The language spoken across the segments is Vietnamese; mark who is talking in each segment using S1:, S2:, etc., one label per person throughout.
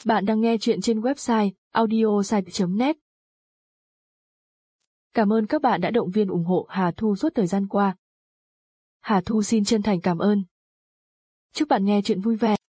S1: Bạn đang nghe chuyện trên website audiosite.net. Cảm ơn các bạn đã động viên ủng hộ Hà Thu suốt thời gian qua. Hà Thu xin chân thành cảm ơn. Chúc bạn nghe chuyện vui vẻ.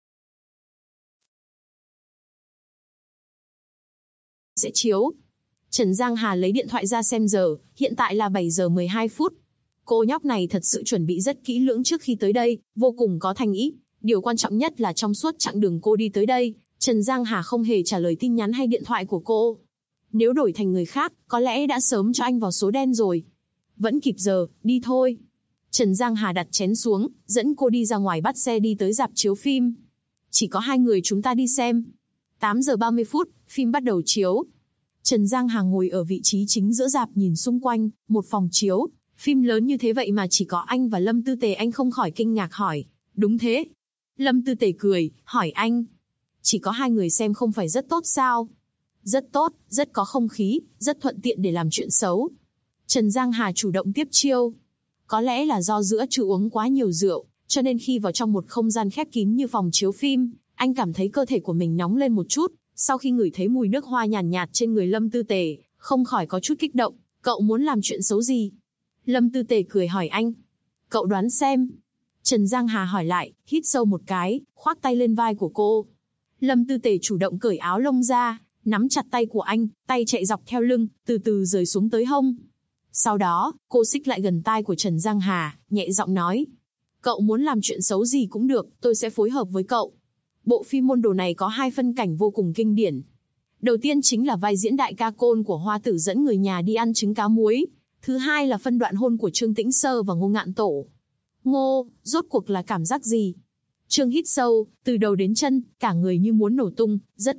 S2: Sẽ chiếu. Trần Giang Hà lấy điện thoại ra xem giờ, hiện tại là 7 giờ 12 phút. Cô nhóc này thật sự chuẩn bị rất kỹ lưỡng trước khi tới đây, vô cùng có thành ý. Điều quan trọng nhất là trong suốt chặng đường cô đi tới đây, Trần Giang Hà không hề trả lời tin nhắn hay điện thoại của cô. Nếu đổi thành người khác, có lẽ đã sớm cho anh vào số đen rồi. Vẫn kịp giờ, đi thôi. Trần Giang Hà đặt chén xuống, dẫn cô đi ra ngoài bắt xe đi tới rạp chiếu phim. Chỉ có 2 người chúng ta đi xem. 8 giờ 30 phút, phim bắt đầu chiếu. Trần Giang Hà ngồi ở vị trí chính giữa rạp nhìn xung quanh, một phòng chiếu. Phim lớn như thế vậy mà chỉ có anh và Lâm Tư Tề, anh không khỏi kinh ngạc hỏi. Đúng thế. Lâm Tư Tề cười, hỏi anh. Chỉ có 2 người xem không phải rất tốt sao? Rất tốt, rất có không khí, rất thuận tiện để làm chuyện xấu. Trần Giang Hà chủ động tiếp chiêu. Có lẽ là do giữa trưa uống quá nhiều rượu, cho nên khi vào trong một không gian khép kín như phòng chiếu phim, anh cảm thấy cơ thể của mình nóng lên một chút. Sau khi ngửi thấy mùi nước hoa nhàn nhạt trên người Lâm Tư Tề, không khỏi có chút kích động. Cậu muốn làm chuyện xấu gì? Lâm Tư Tề cười hỏi anh. Cậu đoán xem. Trần Giang Hà hỏi lại, hít sâu một cái, khoác tay lên vai của cô. Lâm Tư Tề chủ động cởi áo lông ra, nắm chặt tay của anh, tay chạy dọc theo lưng, từ từ rời xuống tới hông. Sau đó, cô xích lại gần tai của Trần Giang Hà, nhẹ giọng nói. Cậu muốn làm chuyện xấu gì cũng được, tôi sẽ phối hợp với cậu. Bộ phim môn đồ này có 2 phân cảnh vô cùng kinh điển. Đầu tiên chính là vai diễn đại ca Côn của Hoa Tử dẫn người nhà đi ăn trứng cá muối. Thứ hai là phân đoạn hôn của Trương Tĩnh Sơ và Ngô Ngạn Tổ. Ngô, rốt cuộc là cảm giác gì? Trương hít sâu, từ đầu đến chân, cả người như muốn nổ tung,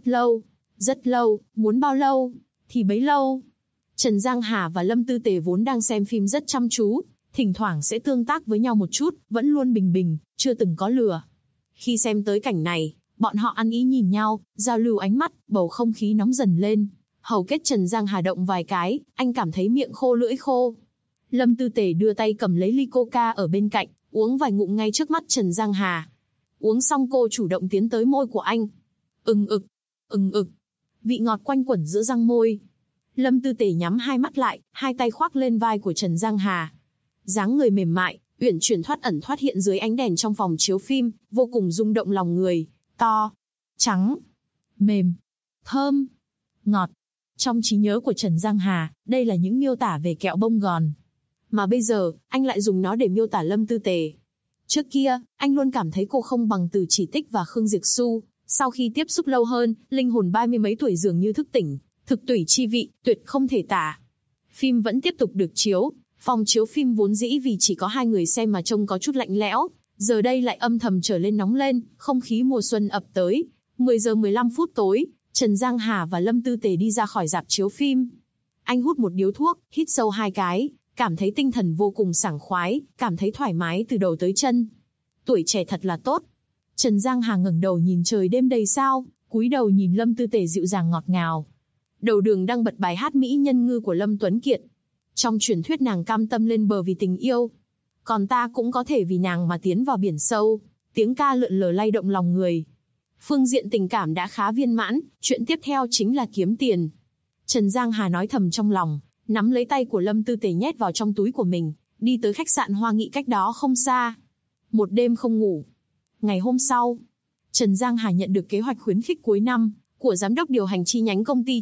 S2: rất lâu, muốn bao lâu, thì bấy lâu. Trần Giang Hà và Lâm Tư Tề vốn đang xem phim rất chăm chú, thỉnh thoảng sẽ tương tác với nhau một chút, vẫn luôn bình bình, chưa từng có lừa. Khi xem tới cảnh này, bọn họ ăn ý nhìn nhau, giao lưu ánh mắt, bầu không khí nóng dần lên. Hầu kết Trần Giang Hà động vài cái, anh cảm thấy miệng khô lưỡi khô. Lâm Tư Tề đưa tay cầm lấy ly coca ở bên cạnh, uống vài ngụm ngay trước mắt Trần Giang Hà. Uống xong cô chủ động tiến tới môi của anh. Ừng ực. Vị ngọt quanh quẩn giữa răng môi. Lâm Tư Tề nhắm hai mắt lại, hai tay khoác lên vai của Trần Giang Hà. Dáng người mềm mại, uyển chuyển thoát ẩn thoát hiện dưới ánh đèn trong phòng chiếu phim, vô cùng rung động lòng người. To, trắng, mềm, thơm, ngọt. Trong trí nhớ của Trần Giang Hà, đây là những miêu tả về kẹo bông gòn. Mà bây giờ, anh lại dùng nó để miêu tả Lâm Tư Tề. Trước kia, anh luôn cảm thấy cô không bằng Từ Chỉ Tích và Khương Diệp Xu. Sau khi tiếp xúc lâu hơn, linh hồn 30 mấy tuổi dường như thức tỉnh, thực tủy chi vị, tuyệt không thể tả. Phim vẫn tiếp tục được chiếu. Phòng chiếu phim vốn dĩ vì chỉ có 2 người xem mà trông có chút lạnh lẽo, giờ đây lại âm thầm trở lên nóng lên, không khí mùa xuân ập tới. 10 giờ 15 phút tối, Trần Giang Hà và Lâm Tư Tề đi ra khỏi rạp chiếu phim. Anh hút một điếu thuốc, hít sâu 2 cái, cảm thấy tinh thần vô cùng sảng khoái, cảm thấy thoải mái từ đầu tới chân. Tuổi trẻ thật là tốt. Trần Giang Hà ngẩng đầu nhìn trời đêm đầy sao, cúi đầu nhìn Lâm Tư Tề dịu dàng ngọt ngào. Đầu đường đang bật bài hát Mỹ Nhân Ngư của Lâm Tuấn Kiệt. Trong truyền thuyết nàng cam tâm lên bờ vì tình yêu, còn ta cũng có thể vì nàng mà tiến vào biển sâu. Tiếng ca lượn lờ lay động lòng người. Phương diện tình cảm đã khá viên mãn, chuyện tiếp theo chính là kiếm tiền. Trần Giang Hà nói thầm trong lòng, nắm lấy tay của Lâm Tư Tề nhét vào trong túi của mình, đi tới khách sạn Hoa Nghị cách đó không xa. Một đêm không ngủ. Ngày hôm sau, Trần Giang Hà nhận được kế hoạch khuyến khích cuối năm của giám đốc điều hành chi nhánh công ty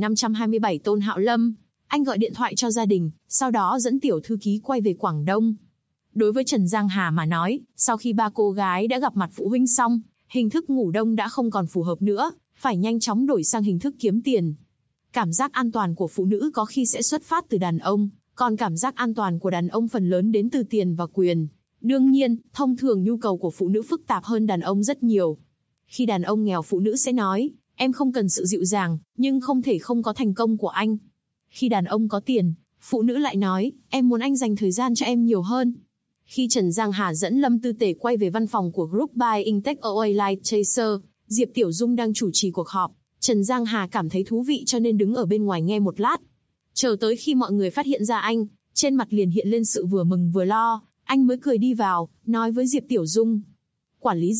S2: 9527 Tôn Hạo Lâm. Anh gọi điện thoại cho gia đình, sau đó dẫn tiểu thư ký quay về Quảng Đông. Đối với Trần Giang Hà mà nói, sau khi 3 cô gái đã gặp mặt phụ huynh xong, hình thức ngủ đông đã không còn phù hợp nữa, phải nhanh chóng đổi sang hình thức kiếm tiền. Cảm giác an toàn của phụ nữ có khi sẽ xuất phát từ đàn ông, còn cảm giác an toàn của đàn ông phần lớn đến từ tiền và quyền. Đương nhiên, thông thường nhu cầu của phụ nữ phức tạp hơn đàn ông rất nhiều. Khi đàn ông nghèo phụ nữ sẽ nói, em không cần sự dịu dàng, nhưng không thể không có thành công của anh. Khi đàn ông có tiền, phụ nữ lại nói, em muốn anh dành thời gian cho em nhiều hơn. Khi Trần Giang Hà dẫn Lâm Tư Tề quay về văn phòng của Group Buy Intech OA Light Chaser, Diệp Tiểu Dung đang chủ trì cuộc họp. Trần Giang Hà cảm thấy thú vị cho nên đứng ở bên ngoài nghe một lát. Chờ tới khi mọi người phát hiện ra anh, trên mặt liền hiện lên sự vừa mừng vừa lo, anh mới cười đi vào, nói với Diệp Tiểu Dung. Quản lý Diệp,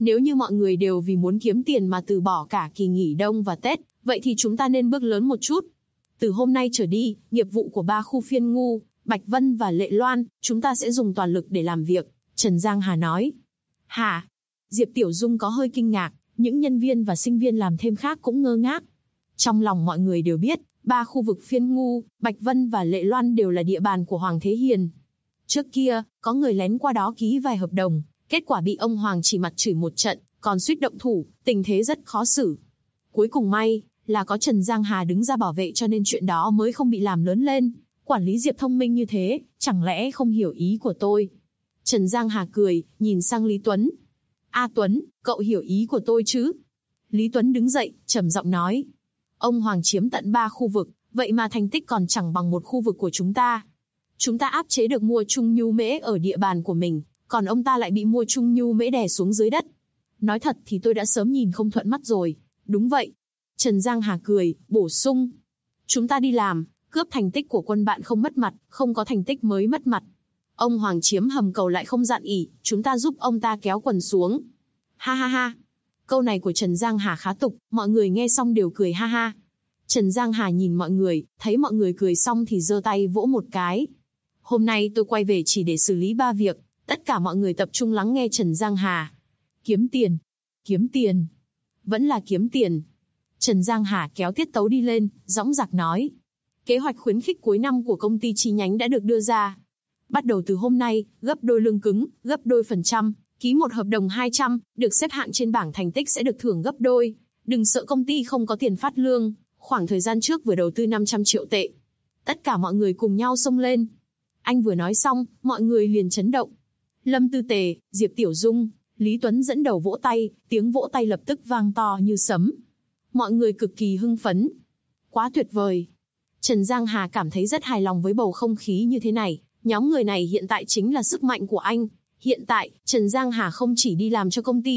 S2: Nếu như mọi người đều vì muốn kiếm tiền mà từ bỏ cả kỳ nghỉ đông và Tết, vậy thì chúng ta nên bước lớn một chút. Từ hôm nay trở đi, nghiệp vụ của 3 khu phiên ngu, Bạch Vân và Lệ Loan, chúng ta sẽ dùng toàn lực để làm việc, Trần Giang Hà nói. Hả? Diệp Tiểu Dung có hơi kinh ngạc, những nhân viên và sinh viên làm thêm khác cũng ngơ ngác. Trong lòng mọi người đều biết, 3 khu vực phiên ngu, Bạch Vân và Lệ Loan đều là địa bàn của Hoàng Thế Hiền. Trước kia, có người lén qua đó ký vài hợp đồng, kết quả bị ông Hoàng chỉ mặt chửi một trận, còn suýt động thủ, tình thế rất khó xử. Cuối cùng may là có Trần Giang Hà đứng ra bảo vệ cho nên chuyện đó mới không bị làm lớn lên. Quản lý Diệp thông minh như thế, chẳng lẽ không hiểu ý của tôi? Trần Giang Hà cười, nhìn sang Lý Tuấn. A Tuấn, cậu hiểu ý của tôi chứ? Lý Tuấn đứng dậy, trầm giọng nói. Ông Hoàng chiếm tận 3 khu vực, vậy mà thành tích còn chẳng bằng một khu vực của chúng ta. Chúng ta áp chế được mua chung nhu mễ ở địa bàn của mình, còn ông ta lại bị mua chung nhu mễ đè xuống dưới đất. Nói thật thì tôi đã sớm nhìn không thuận mắt rồi. Đúng vậy. Trần Giang Hà cười, bổ sung. Chúng ta đi làm, cướp thành tích của quân bạn không mất mặt, không có thành tích mới mất mặt. Ông Hoàng chiếm hầm cầu lại không dạn ỉ, chúng ta giúp ông ta kéo quần xuống. Ha ha ha. Câu này của Trần Giang Hà khá tục, mọi người nghe xong đều cười ha ha. Trần Giang Hà nhìn mọi người, thấy mọi người cười xong thì giơ tay vỗ một cái. Hôm nay tôi quay về chỉ để xử lý 3 việc, tất cả mọi người tập trung lắng nghe Trần Giang Hà. Kiếm tiền. Kiếm tiền. Vẫn là kiếm tiền. Trần Giang Hà kéo tiết tấu đi lên, dõng dạc nói. Kế hoạch khuyến khích cuối năm của công ty chi nhánh đã được đưa ra. Bắt đầu từ hôm nay, gấp đôi lương cứng, gấp đôi phần trăm, ký một hợp đồng 200, được xếp hạng trên bảng thành tích sẽ được thưởng gấp đôi. Đừng sợ công ty không có tiền phát lương, khoảng thời gian trước vừa đầu tư 500 triệu tệ. Tất cả mọi người cùng nhau xông lên. Anh vừa nói xong, mọi người liền chấn động. Lâm Tư Tề, Diệp Tiểu Dung, Lý Tuấn dẫn đầu vỗ tay, tiếng vỗ tay lập tức vang to như sấm. Mọi người cực kỳ hưng phấn. Quá tuyệt vời. Trần Giang Hà cảm thấy rất hài lòng với bầu không khí như thế này. Nhóm người này hiện tại chính là sức mạnh của anh. Hiện tại, Trần Giang Hà không chỉ đi làm cho công ty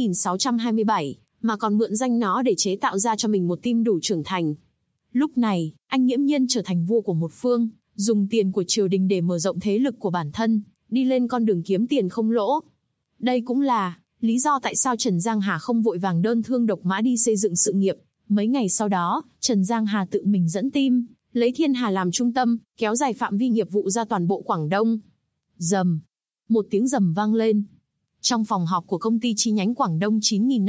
S2: 9627, mà còn mượn danh nó để chế tạo ra cho mình một team đủ trưởng thành. Lúc này, anh nghiễm nhiên trở thành vua của một phương, dùng tiền của triều đình để mở rộng thế lực của bản thân, đi lên con đường kiếm tiền không lỗ. Đây cũng là lý do tại sao Trần Giang Hà không vội vàng đơn thương độc mã đi xây dựng sự nghiệp. Mấy ngày sau đó, Trần Giang Hà tự mình dẫn team, lấy Thiên Hà làm trung tâm, kéo dài phạm vi nghiệp vụ ra toàn bộ Quảng Đông. Rầm. Một tiếng rầm vang lên. Trong phòng họp của công ty chi nhánh Quảng Đông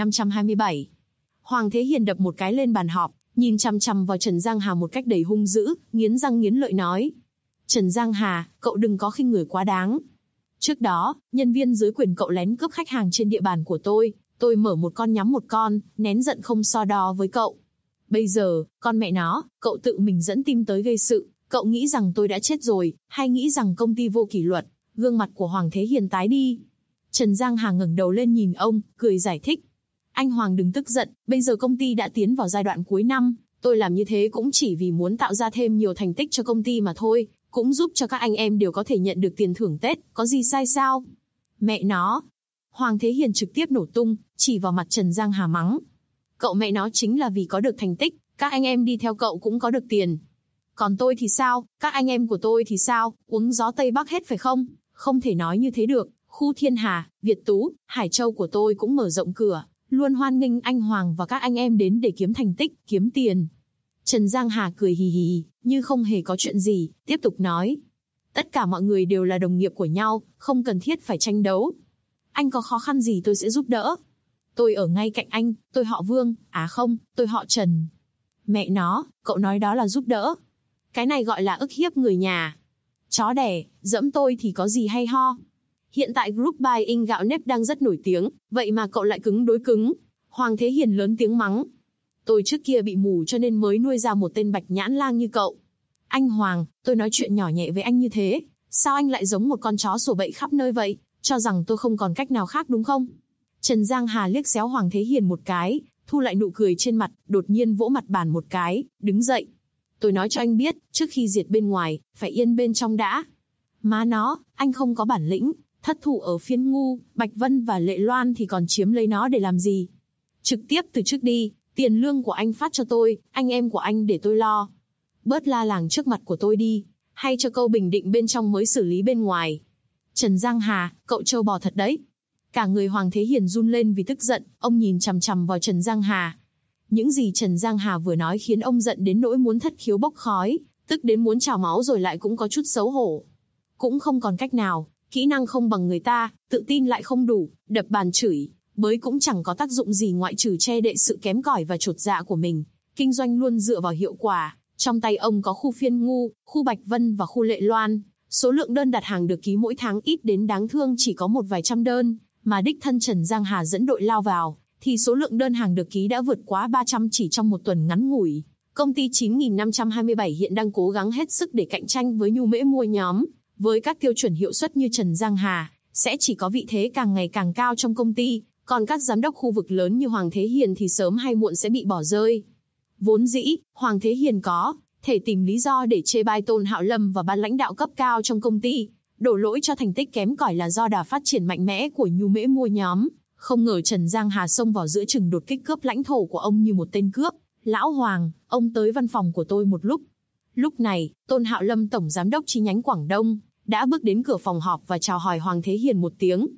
S2: 9527, Hoàng Thế Hiền đập một cái lên bàn họp, nhìn chằm chằm vào Trần Giang Hà một cách đầy hung dữ, nghiến răng nghiến lợi nói. Trần Giang Hà, cậu đừng có khinh người quá đáng. Trước đó, nhân viên dưới quyền cậu lén cướp khách hàng trên địa bàn của tôi mở một con nhắm một con, nén giận không so đo với cậu. Bây giờ, con mẹ nó, cậu tự mình dẫn team tới gây sự, cậu nghĩ rằng tôi đã chết rồi, hay nghĩ rằng công ty vô kỷ luật? Gương mặt của Hoàng Thế Hiền tái đi. Trần Giang Hà ngẩng đầu lên nhìn ông, cười giải thích. Anh Hoàng đừng tức giận, bây giờ công ty đã tiến vào giai đoạn cuối năm, tôi làm như thế cũng chỉ vì muốn tạo ra thêm nhiều thành tích cho công ty mà thôi, cũng giúp cho các anh em đều có thể nhận được tiền thưởng Tết, có gì sai sao? Mẹ nó! Hoàng Thế Hiền trực tiếp nổ tung, chỉ vào mặt Trần Giang Hà mắng. Cậu mẹ nó chính là vì có được thành tích, các anh em đi theo cậu cũng có được tiền. Còn tôi thì sao, các anh em của tôi thì sao, uống gió Tây Bắc hết phải không? Không thể nói như thế được, khu Thiên Hà, Việt Tú, Hải Châu của tôi cũng mở rộng cửa, luôn hoan nghênh anh Hoàng và các anh em đến để kiếm thành tích, kiếm tiền. Trần Giang Hà cười hì hì, như không hề có chuyện gì, tiếp tục nói. Tất cả mọi người đều là đồng nghiệp của nhau, không cần thiết phải tranh đấu. Anh có khó khăn gì tôi sẽ giúp đỡ. Tôi ở ngay cạnh anh, tôi họ Vương, không, tôi họ Trần. Mẹ nó, cậu nói đó là giúp đỡ. Cái này gọi là ức hiếp người nhà. Chó đẻ, dẫm tôi thì có gì hay ho. Hiện tại group buying gạo nếp đang rất nổi tiếng, vậy mà cậu lại cứng đối cứng. Hoàng Thế Hiền lớn tiếng mắng. Tôi trước kia bị mù cho nên mới nuôi ra một tên bạch nhãn lang như cậu. Anh Hoàng, tôi nói chuyện nhỏ nhẹ với anh như thế, sao anh lại giống một con chó sủa bậy khắp nơi vậy, cho rằng tôi không còn cách nào khác đúng không? Trần Giang Hà liếc xéo Hoàng Thế Hiền một cái, thu lại nụ cười trên mặt, đột nhiên vỗ mặt bàn một cái, đứng dậy. Tôi nói cho anh biết, trước khi diệt bên ngoài, phải yên bên trong đã. Má nó, anh không có bản lĩnh, thất thủ ở phiên ngu, Bạch Vân và Lệ Loan thì còn chiếm lấy nó để làm gì? Trực tiếp từ trước đi, tiền lương của anh phát cho tôi, anh em của anh để tôi lo. Bớt la làng trước mặt của tôi đi, hay cho câu bình định bên trong mới xử lý bên ngoài. Trần Giang Hà, cậu trâu bò thật đấy. Cả người Hoàng Thế Hiền run lên vì tức giận, ông nhìn chằm chằm vào Trần Giang Hà. Những gì Trần Giang Hà vừa nói khiến ông giận đến nỗi muốn thất khiếu bốc khói, tức đến muốn trào máu rồi lại cũng có chút xấu hổ. Cũng không còn cách nào, kỹ năng không bằng người ta, tự tin lại không đủ, đập bàn chửi, bới cũng chẳng có tác dụng gì ngoại trừ che đậy sự kém cỏi và chột dạ của mình. Kinh doanh luôn dựa vào hiệu quả, trong tay ông có khu Phiên Ngu, khu Bạch Vân và khu Lệ Loan. Số lượng đơn đặt hàng được ký mỗi tháng ít đến đáng thương chỉ có một vài trăm đơn, mà đích thân Trần Giang Hà dẫn đội lao vào, thì số lượng đơn hàng được ký đã vượt quá 300 chỉ trong một tuần ngắn ngủi. Công ty 9527 hiện đang cố gắng hết sức để cạnh tranh với Nhu Mễ Mua nhóm. Với các tiêu chuẩn hiệu suất như Trần Giang Hà, sẽ chỉ có vị thế càng ngày càng cao trong công ty, còn các giám đốc khu vực lớn như Hoàng Thế Hiền thì sớm hay muộn sẽ bị bỏ rơi. Vốn dĩ, Hoàng Thế Hiền có thể tìm lý do để chê bai Tôn Hạo Lâm và ban lãnh đạo cấp cao trong công ty, đổ lỗi cho thành tích kém cỏi là do đà phát triển mạnh mẽ của Nhu Mễ Mua nhóm. Không ngờ Trần Giang Hà xông vào giữa chừng đột kích cướp lãnh thổ của ông như một tên cướp. Lão Hoàng, ông tới văn phòng của tôi một lúc. Lúc này, Tôn Hạo Lâm tổng giám đốc chi nhánh Quảng Đông, đã bước đến cửa phòng họp và chào hỏi Hoàng Thế Hiền một tiếng.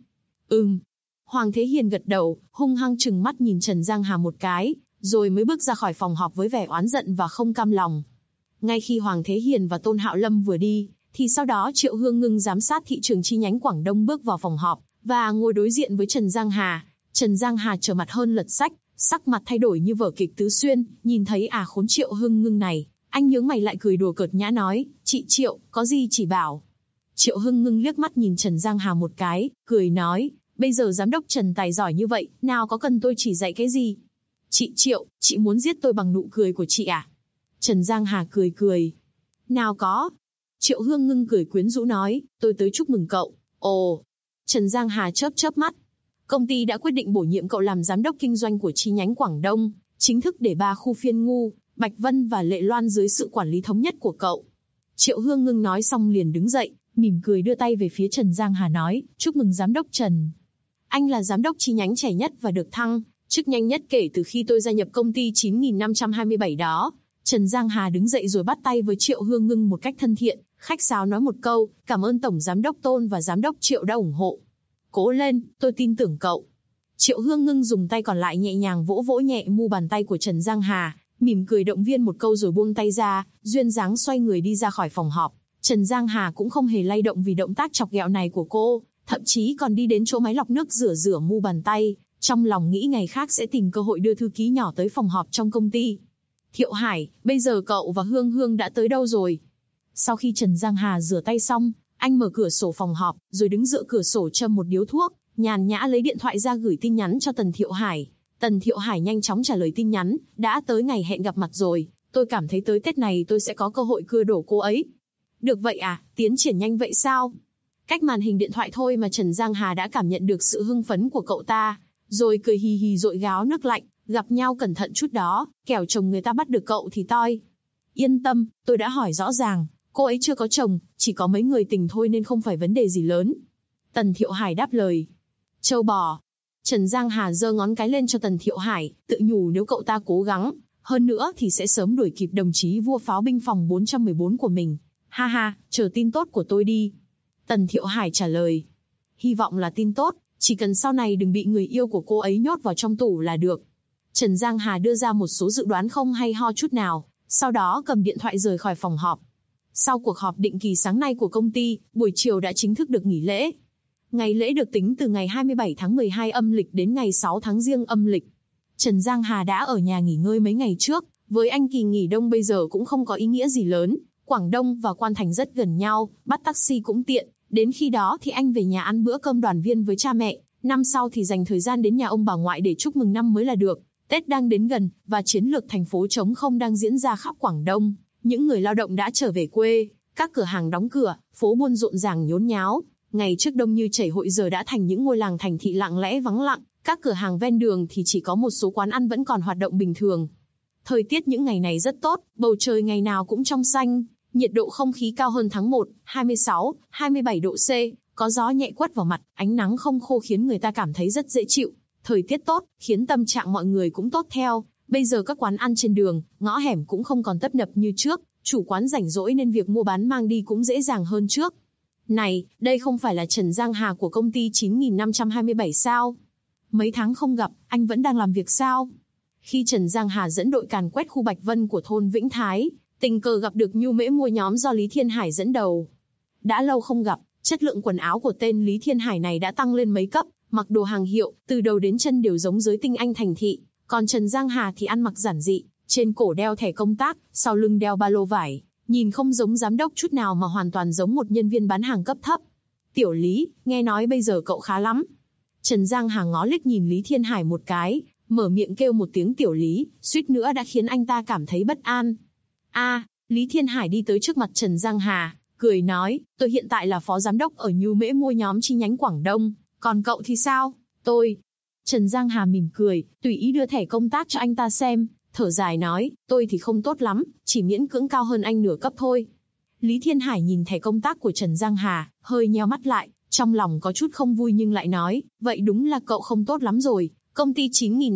S2: Hoàng Thế Hiền gật đầu, hung hăng trừng mắt nhìn Trần Giang Hà một cái, rồi mới bước ra khỏi phòng họp với vẻ oán giận và không cam lòng. Ngay khi Hoàng Thế Hiền và Tôn Hạo Lâm vừa đi, thì sau đó Triệu Hương Ngưng giám sát thị trường chi nhánh Quảng Đông bước vào phòng họp, và ngồi đối diện với Trần Giang Hà. Trần Giang Hà trở mặt hơn lật sách, sắc mặt thay đổi như vở kịch tứ xuyên, nhìn thấy khốn Triệu Hương Ngưng này, anh nhướng mày lại cười đùa cợt nhã nói, chị Triệu, có gì chỉ bảo. Triệu Hưng Ngưng liếc mắt nhìn Trần Giang Hà một cái, cười nói, bây giờ giám đốc Trần tài giỏi như vậy, nào có cần tôi chỉ dạy cái gì? Chị Triệu, chị muốn giết tôi bằng nụ cười của chị à? Trần Giang Hà cười cười. Nào có. Triệu Hương Ngưng cười quyến rũ nói, tôi tới chúc mừng cậu. Ồ. Trần Giang Hà chớp chớp mắt. Công ty đã quyết định bổ nhiệm cậu làm giám đốc kinh doanh của chi nhánh Quảng Đông, chính thức để 3 khu Phiên Ngu, Bạch Vân và Lệ Loan dưới sự quản lý thống nhất của cậu. Triệu Hương Ngưng nói xong liền đứng dậy, mỉm cười đưa tay về phía Trần Giang Hà nói, chúc mừng giám đốc Trần. Anh là giám đốc chi nhánh trẻ nhất và được thăng chức nhanh nhất kể từ khi tôi gia nhập công ty 9527 đó. Trần Giang Hà đứng dậy rồi bắt tay với Triệu Hương Ngưng một cách thân thiện, khách sáo nói một câu, cảm ơn Tổng Giám đốc Tôn và Giám đốc Triệu đã ủng hộ. Cố lên, tôi tin tưởng cậu. Triệu Hương Ngưng dùng tay còn lại nhẹ nhàng vỗ vỗ nhẹ mu bàn tay của Trần Giang Hà, mỉm cười động viên một câu rồi buông tay ra, duyên dáng xoay người đi ra khỏi phòng họp. Trần Giang Hà cũng không hề lay động vì động tác chọc ghẹo này của cô, thậm chí còn đi đến chỗ máy lọc nước rửa mu bàn tay, trong lòng nghĩ ngày khác sẽ tìm cơ hội đưa thư ký nhỏ tới phòng họp trong công ty. Thiệu Hải, bây giờ cậu và Hương Hương đã tới đâu rồi? Sau khi Trần Giang Hà rửa tay xong, anh mở cửa sổ phòng họp, rồi đứng dựa cửa sổ châm một điếu thuốc, nhàn nhã lấy điện thoại ra gửi tin nhắn cho Tần Thiệu Hải. Tần Thiệu Hải nhanh chóng trả lời tin nhắn, đã tới ngày hẹn gặp mặt rồi, tôi cảm thấy tới Tết này tôi sẽ có cơ hội cưa đổ cô ấy. Được vậy à, tiến triển nhanh vậy sao? Cách màn hình điện thoại thôi mà Trần Giang Hà đã cảm nhận được sự hưng phấn của cậu ta, rồi cười hì hì dội gáo nước lạnh, gặp nhau cẩn thận chút đó, kẻo chồng người ta bắt được cậu thì toi. Yên tâm, tôi đã hỏi rõ ràng, cô ấy chưa có chồng, chỉ có mấy người tình thôi nên không phải vấn đề gì lớn. Tần Thiệu Hải đáp lời. Châu bò. Trần Giang Hà giơ ngón cái lên cho Tần Thiệu Hải, tự nhủ nếu cậu ta cố gắng, hơn nữa thì sẽ sớm đuổi kịp đồng chí vua pháo binh phòng 414 của mình. Ha ha, chờ tin tốt của tôi đi. Tần Thiệu Hải trả lời. Hy vọng là tin tốt, chỉ cần sau này đừng bị người yêu của cô ấy nhốt vào trong tủ là được. Trần Giang Hà đưa ra một số dự đoán không hay ho chút nào, sau đó cầm điện thoại rời khỏi phòng họp. Sau cuộc họp định kỳ sáng nay của công ty, buổi chiều đã chính thức được nghỉ lễ. Ngày lễ được tính từ ngày 27 tháng 12 âm lịch đến ngày 6 tháng Giêng âm lịch. Trần Giang Hà đã ở nhà nghỉ ngơi mấy ngày trước, với anh kỳ nghỉ đông bây giờ cũng không có ý nghĩa gì lớn. Quảng Đông và Quan Thành rất gần nhau, bắt taxi cũng tiện, đến khi đó thì anh về nhà ăn bữa cơm đoàn viên với cha mẹ, năm sau thì dành thời gian đến nhà ông bà ngoại để chúc mừng năm mới là được. Tết đang đến gần, và chiến lược thành phố trống không đang diễn ra khắp Quảng Đông. Những người lao động đã trở về quê, các cửa hàng đóng cửa, phố buôn rộn ràng nhốn nháo. Ngày trước đông như chảy hội giờ đã thành những ngôi làng thành thị lặng lẽ vắng lặng, các cửa hàng ven đường thì chỉ có một số quán ăn vẫn còn hoạt động bình thường. Thời tiết những ngày này rất tốt, bầu trời ngày nào cũng trong xanh, nhiệt độ không khí cao hơn tháng 1, 26, 27 độ C, có gió nhẹ quất vào mặt, ánh nắng không khô khiến người ta cảm thấy rất dễ chịu. Thời tiết tốt, khiến tâm trạng mọi người cũng tốt theo. Bây giờ các quán ăn trên đường, ngõ hẻm cũng không còn tấp nập như trước, chủ quán rảnh rỗi nên việc mua bán mang đi cũng dễ dàng hơn trước. Này, đây không phải là Trần Giang Hà của công ty 9527 sao? Mấy tháng không gặp, anh vẫn đang làm việc sao? Khi Trần Giang Hà dẫn đội càn quét khu Bạch Vân của thôn Vĩnh Thái, tình cờ gặp được Nhu Mễ mua nhóm do Lý Thiên Hải dẫn đầu. Đã lâu không gặp, chất lượng quần áo của tên Lý Thiên Hải này đã tăng lên mấy cấp, mặc đồ hàng hiệu, từ đầu đến chân đều giống giới tinh anh thành thị. Còn Trần Giang Hà thì ăn mặc giản dị, trên cổ đeo thẻ công tác, sau lưng đeo ba lô vải, nhìn không giống giám đốc chút nào mà hoàn toàn giống một nhân viên bán hàng cấp thấp. Tiểu Lý, nghe nói bây giờ cậu khá lắm. Trần Giang Hà ngó liếc nhìn Lý Thiên Hải một cái, mở miệng kêu một tiếng Tiểu Lý, suýt nữa đã khiến anh ta cảm thấy bất an. Lý Thiên Hải đi tới trước mặt Trần Giang Hà, cười nói, tôi hiện tại là phó giám đốc ở Nhu Mễ mua nhóm chi nhánh Quảng Đông, còn cậu thì sao? Trần Giang Hà mỉm cười, tùy ý đưa thẻ công tác cho anh ta xem, thở dài nói, tôi thì không tốt lắm, chỉ miễn cưỡng cao hơn anh nửa cấp thôi. Lý Thiên Hải nhìn thẻ công tác của Trần Giang Hà, hơi nheo mắt lại, trong lòng có chút không vui nhưng lại nói, vậy đúng là cậu không tốt lắm rồi, công ty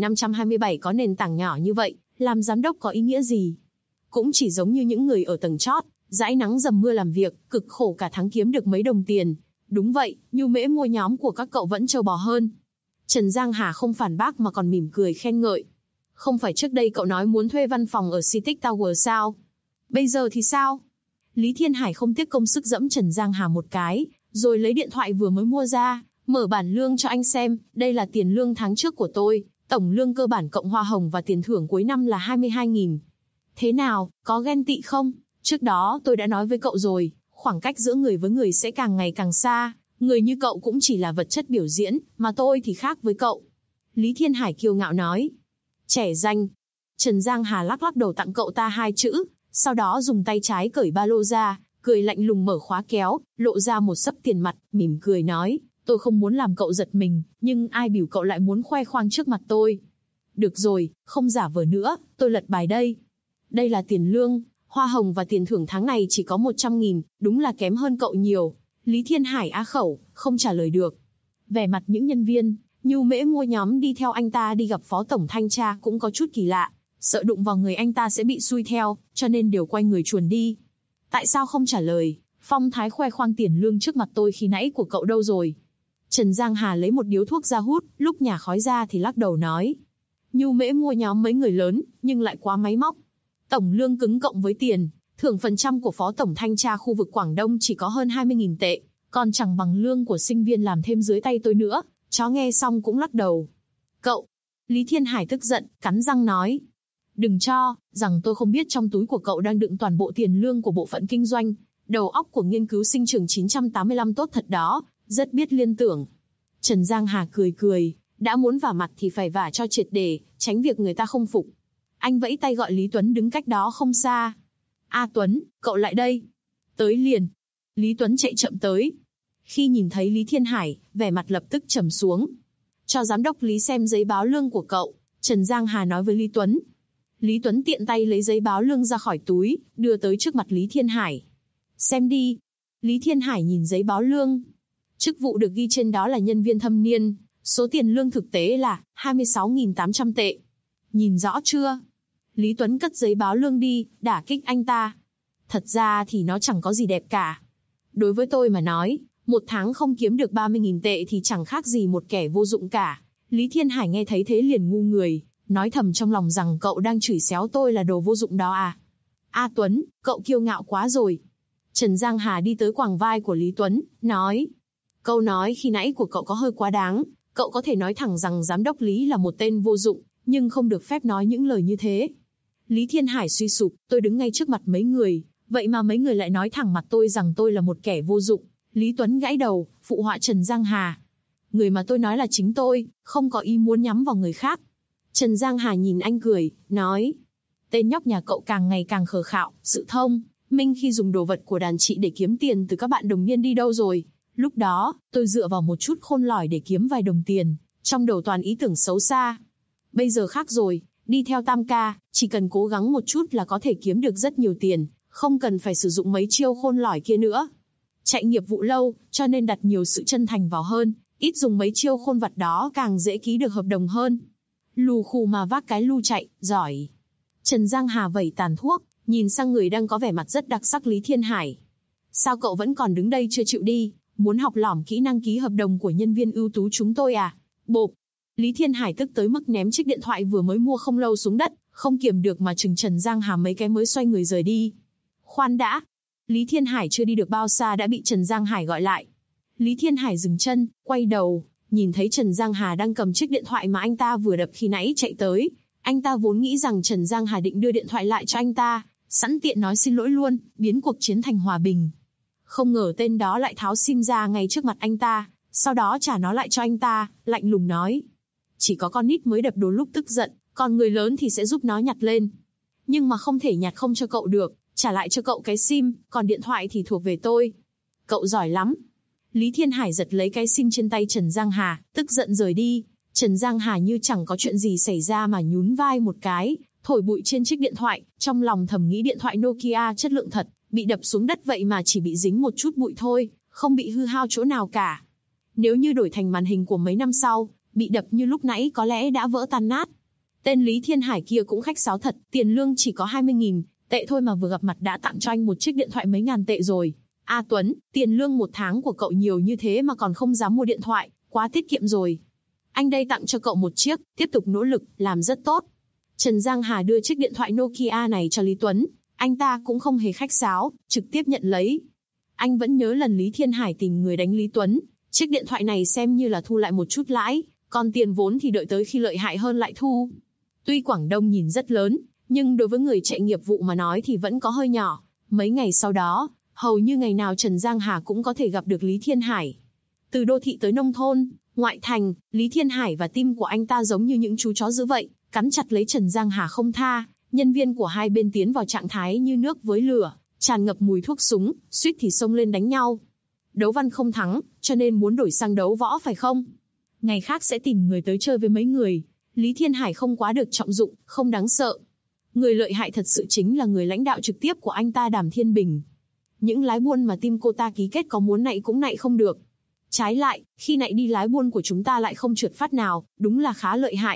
S2: 9527 có nền tảng nhỏ như vậy, làm giám đốc có ý nghĩa gì? Cũng chỉ giống như những người ở tầng chót, dãi nắng dầm mưa làm việc, cực khổ cả tháng kiếm được mấy đồng tiền. Đúng vậy, Nhu Mễ mua nhóm của các cậu vẫn trâu bò hơn. Trần Giang Hà không phản bác mà còn mỉm cười khen ngợi. Không phải trước đây cậu nói muốn thuê văn phòng ở Citic Tower sao? Bây giờ thì sao? Lý Thiên Hải không tiếc công sức dẫm Trần Giang Hà một cái, rồi lấy điện thoại vừa mới mua ra, mở bản lương cho anh xem, đây là tiền lương tháng trước của tôi, tổng lương cơ bản cộng hoa hồng và tiền thưởng cuối năm là 22.000. Thế nào, có ghen tị không? Trước đó tôi đã nói với cậu rồi, khoảng cách giữa người với người sẽ càng ngày càng xa, người như cậu cũng chỉ là vật chất biểu diễn, mà tôi thì khác với cậu. Lý Thiên Hải kiêu ngạo nói. Trẻ danh. Trần Giang Hà lắc lắc đầu tặng cậu ta 2 chữ, sau đó dùng tay trái cởi ba lô ra, cười lạnh lùng mở khóa kéo, lộ ra một xấp tiền mặt, mỉm cười nói, tôi không muốn làm cậu giật mình, nhưng ai biểu cậu lại muốn khoe khoang trước mặt tôi. Được rồi, không giả vờ nữa, tôi lật bài đây. Đây là tiền lương, hoa hồng và tiền thưởng tháng này chỉ có 100.000, đúng là kém hơn cậu nhiều. Lý Thiên Hải á khẩu, không trả lời được. Vẻ mặt những nhân viên, Nhu Mễ mua nhóm đi theo anh ta đi gặp phó tổng thanh tra cũng có chút kỳ lạ, sợ đụng vào người anh ta sẽ bị xui theo, cho nên đều quay người chuồn đi. Tại sao không trả lời, phong thái khoe khoang tiền lương trước mặt tôi khi nãy của cậu đâu rồi? Trần Giang Hà lấy một điếu thuốc ra hút, lúc nhả khói ra thì lắc đầu nói. Nhu Mễ mua nhóm mấy người lớn, nhưng lại quá máy móc. Tổng lương cứng cộng với tiền, thưởng phần trăm của phó tổng thanh tra khu vực Quảng Đông chỉ có hơn 20.000 tệ, còn chẳng bằng lương của sinh viên làm thêm dưới tay tôi nữa. Chó nghe xong cũng lắc đầu. Cậu! Lý Thiên Hải tức giận, cắn răng nói. Đừng cho, rằng tôi không biết trong túi của cậu đang đựng toàn bộ tiền lương của bộ phận kinh doanh. Đầu óc của nghiên cứu sinh trường 985 tốt thật đó, rất biết liên tưởng. Trần Giang Hà cười cười, đã muốn vả mặt thì phải vả cho triệt để, tránh việc người ta không phục. Anh vẫy tay gọi Lý Tuấn đứng cách đó không xa. Tuấn, cậu lại đây. Tới liền. Lý Tuấn chạy chậm tới. Khi nhìn thấy Lý Thiên Hải, vẻ mặt lập tức trầm xuống. Cho giám đốc Lý xem giấy báo lương của cậu, Trần Giang Hà nói với Lý Tuấn. Lý Tuấn tiện tay lấy giấy báo lương ra khỏi túi, đưa tới trước mặt Lý Thiên Hải. Xem đi. Lý Thiên Hải nhìn giấy báo lương. Chức vụ được ghi trên đó là nhân viên thâm niên, số tiền lương thực tế là 26.800 tệ. Nhìn rõ chưa? Lý Tuấn cất giấy báo lương đi, đả kích anh ta. Thật ra thì nó chẳng có gì đẹp cả. Đối với tôi mà nói, một tháng không kiếm được 30.000 tệ thì chẳng khác gì một kẻ vô dụng cả. Lý Thiên Hải nghe thấy thế liền ngu người, nói thầm trong lòng rằng cậu đang chửi xéo tôi là đồ vô dụng đó à. Tuấn, cậu kiêu ngạo quá rồi. Trần Giang Hà đi tới quàng vai của Lý Tuấn, nói. Câu nói khi nãy của cậu có hơi quá đáng, cậu có thể nói thẳng rằng giám đốc Lý là một tên vô dụng, nhưng không được phép nói những lời như thế. Lý Thiên Hải suy sụp, tôi đứng ngay trước mặt mấy người, vậy mà mấy người lại nói thẳng mặt tôi rằng tôi là một kẻ vô dụng. Lý Tuấn gãi đầu, phụ họa Trần Giang Hà. Người mà tôi nói là chính tôi, không có ý muốn nhắm vào người khác. Trần Giang Hà nhìn anh cười, nói. Tên nhóc nhà cậu càng ngày càng khờ khạo, sự thông minh khi dùng đồ vật của đàn chị để kiếm tiền từ các bạn đồng niên đi đâu rồi. Lúc đó, tôi dựa vào một chút khôn lỏi để kiếm vài đồng tiền, trong đầu toàn ý tưởng xấu xa. Bây giờ khác rồi, đi theo Tam ca, chỉ cần cố gắng một chút là có thể kiếm được rất nhiều tiền, không cần phải sử dụng mấy chiêu khôn lỏi kia nữa. Chạy nghiệp vụ lâu, cho nên đặt nhiều sự chân thành vào hơn, ít dùng mấy chiêu khôn vặt đó càng dễ ký được hợp đồng hơn. Lù khù mà vác cái lu chạy, giỏi. Trần Giang Hà vẩy tàn thuốc, nhìn sang người đang có vẻ mặt rất đặc sắc Lý Thiên Hải. Sao cậu vẫn còn đứng đây chưa chịu đi, muốn học lỏm kỹ năng ký hợp đồng của nhân viên ưu tú chúng tôi à? Bộp! Lý Thiên Hải tức tới mức ném chiếc điện thoại vừa mới mua không lâu xuống đất, không kiềm được mà chừng Trần Giang Hà mấy cái mới xoay người rời đi. Khoan đã! Lý Thiên Hải chưa đi được bao xa đã bị Trần Giang Hải gọi lại. Lý Thiên Hải dừng chân, quay đầu, nhìn thấy Trần Giang Hà đang cầm chiếc điện thoại mà anh ta vừa đập khi nãy chạy tới. Anh ta vốn nghĩ rằng Trần Giang Hà định đưa điện thoại lại cho anh ta, sẵn tiện nói xin lỗi luôn, biến cuộc chiến thành hòa bình. Không ngờ tên đó lại tháo sim ra ngay trước mặt anh ta, sau đó trả nó lại cho anh ta, lạnh lùng nói. Chỉ có con nít mới đập đồ lúc tức giận, còn người lớn thì sẽ giúp nó nhặt lên. Nhưng mà không thể nhặt không cho cậu được, trả lại cho cậu cái sim, còn điện thoại thì thuộc về tôi. Cậu giỏi lắm. Lý Thiên Hải giật lấy cái sim trên tay Trần Giang Hà, tức giận rời đi. Trần Giang Hà như chẳng có chuyện gì xảy ra mà nhún vai một cái, thổi bụi trên chiếc điện thoại, trong lòng thầm nghĩ điện thoại Nokia chất lượng thật, bị đập xuống đất vậy mà chỉ bị dính một chút bụi thôi, không bị hư hao chỗ nào cả. Nếu như đổi thành màn hình của mấy năm sau, bị đập như lúc nãy có lẽ đã vỡ tan nát. Tên Lý Thiên Hải kia cũng khách sáo thật, tiền lương chỉ có 20.000 tệ thôi mà vừa gặp mặt đã tặng cho anh một chiếc điện thoại mấy ngàn tệ rồi. A Tuấn, tiền lương một tháng của cậu nhiều như thế mà còn không dám mua điện thoại, quá tiết kiệm rồi. Anh đây tặng cho cậu một chiếc, tiếp tục nỗ lực, làm rất tốt. Trần Giang Hà đưa chiếc điện thoại Nokia này cho Lý Tuấn, anh ta cũng không hề khách sáo, trực tiếp nhận lấy. Anh vẫn nhớ lần Lý Thiên Hải tìm người đánh Lý Tuấn, chiếc điện thoại này xem như là thu lại một chút lãi, còn tiền vốn thì đợi tới khi lợi hại hơn lại thu. Tuy Quảng Đông nhìn rất lớn, nhưng đối với người chạy nghiệp vụ mà nói thì vẫn có hơi nhỏ. Mấy ngày sau đó, hầu như ngày nào Trần Giang Hà cũng có thể gặp được Lý Thiên Hải. Từ đô thị tới nông thôn, ngoại thành, Lý Thiên Hải và team của anh ta giống như những chú chó dữ vậy, cắn chặt lấy Trần Giang Hà không tha. Nhân viên của hai bên tiến vào trạng thái như nước với lửa, tràn ngập mùi thuốc súng, suýt thì xông lên đánh nhau. Đấu văn không thắng, cho nên muốn đổi sang đấu võ phải không? Ngày khác sẽ tìm người tới chơi với mấy người. Lý Thiên Hải không quá được trọng dụng, không đáng sợ. Người lợi hại thật sự chính là người lãnh đạo trực tiếp của anh ta Đàm Thiên Bình. Những lái buôn mà team cô ta ký kết có muốn nạy cũng nạy không được. Trái lại, khi nạy đi lái buôn của chúng ta lại không trượt phát nào, đúng là khá lợi hại.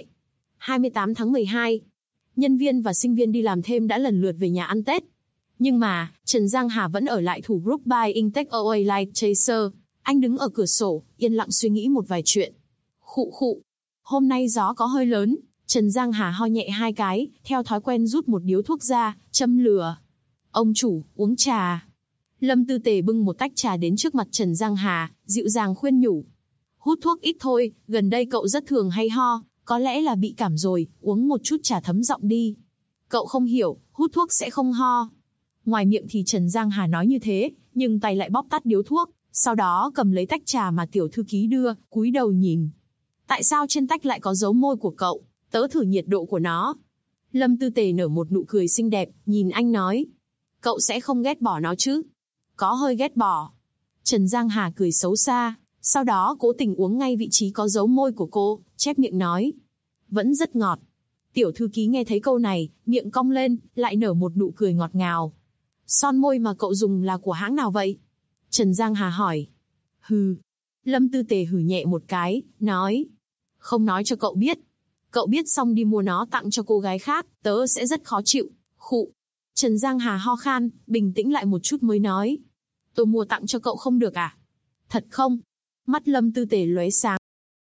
S2: 28 tháng 12, nhân viên và sinh viên đi làm thêm đã lần lượt về nhà ăn Tết. Nhưng mà, Trần Giang Hà vẫn ở lại thủ group Buy in Take Away Light Chaser. Anh đứng ở cửa sổ, yên lặng suy nghĩ một vài chuyện. Khụ khụ. Hôm nay gió có hơi lớn, Trần Giang Hà ho nhẹ hai cái, theo thói quen rút một điếu thuốc ra, châm lửa. Ông chủ, uống trà. Lâm Tư Tề bưng một tách trà đến trước mặt Trần Giang Hà, dịu dàng khuyên nhủ. Hút thuốc ít thôi, gần đây cậu rất thường hay ho, có lẽ là bị cảm rồi, uống một chút trà thấm giọng đi. Cậu không hiểu, hút thuốc sẽ không ho. Ngoài miệng thì Trần Giang Hà nói như thế, nhưng tay lại bóp tắt điếu thuốc, sau đó cầm lấy tách trà mà tiểu thư ký đưa, cúi đầu nhìn. Tại sao trên tách lại có dấu môi của cậu? Tớ thử nhiệt độ của nó. Lâm Tư Tề nở một nụ cười xinh đẹp, nhìn anh nói. Cậu sẽ không ghét bỏ nó chứ? Có hơi ghét bỏ. Trần Giang Hà cười xấu xa, sau đó cố tình uống ngay vị trí có dấu môi của cô, chép miệng nói. Vẫn rất ngọt. Tiểu thư ký nghe thấy câu này, miệng cong lên, lại nở một nụ cười ngọt ngào. Son môi mà cậu dùng là của hãng nào vậy? Trần Giang Hà hỏi. Hừ. Lâm Tư Tề hừ nhẹ một cái, nói. Không nói cho cậu biết. Cậu biết xong đi mua nó tặng cho cô gái khác, tớ sẽ rất khó chịu. Khụ. Trần Giang Hà ho khan, bình tĩnh lại một chút mới nói. Tôi mua tặng cho cậu không được à? Thật không? Mắt Lâm Tư Tề lóe sáng.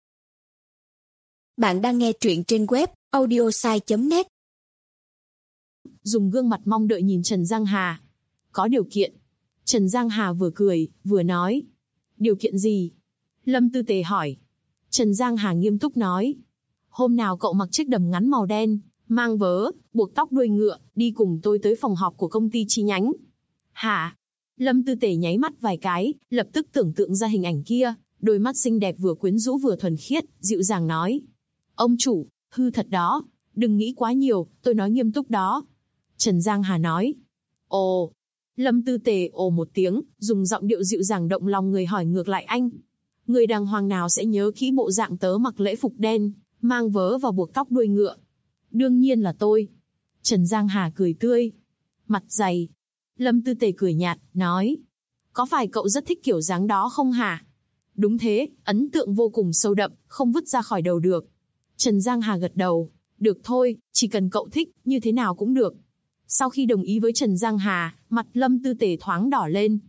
S3: Bạn đang nghe truyện trên web audiosai.net.
S2: Dùng gương mặt mong đợi nhìn Trần Giang Hà. Có điều kiện. Trần Giang Hà vừa cười, vừa nói. Điều kiện gì? Lâm Tư Tề hỏi. Trần Giang Hà nghiêm túc nói. Hôm nào cậu mặc chiếc đầm ngắn màu đen, mang vớ, buộc tóc đuôi ngựa, đi cùng tôi tới phòng họp của công ty chi nhánh. Hả? Lâm Tư Tề nháy mắt vài cái, lập tức tưởng tượng ra hình ảnh kia, đôi mắt xinh đẹp vừa quyến rũ vừa thuần khiết, dịu dàng nói. Ông chủ, hư thật đó, đừng nghĩ quá nhiều, tôi nói nghiêm túc đó. Trần Giang Hà nói. Ồ. Lâm Tư Tề ồ một tiếng, dùng giọng điệu dịu dàng động lòng người hỏi ngược lại anh. Người đàng hoàng nào sẽ nhớ kỹ bộ dạng tớ mặc lễ phục đen, mang vớ và buộc tóc đuôi ngựa? Đương nhiên là tôi. Trần Giang Hà cười tươi. Mặt dày. Lâm Tư Tề cười nhạt, nói. Có phải cậu rất thích kiểu dáng đó không hả? Đúng thế, ấn tượng vô cùng sâu đậm, không vứt ra khỏi đầu được. Trần Giang Hà gật đầu. Được thôi, chỉ cần cậu thích, như thế nào cũng được. Sau khi đồng ý với Trần Giang Hà, mặt Lâm Tư Tề thoáng đỏ lên.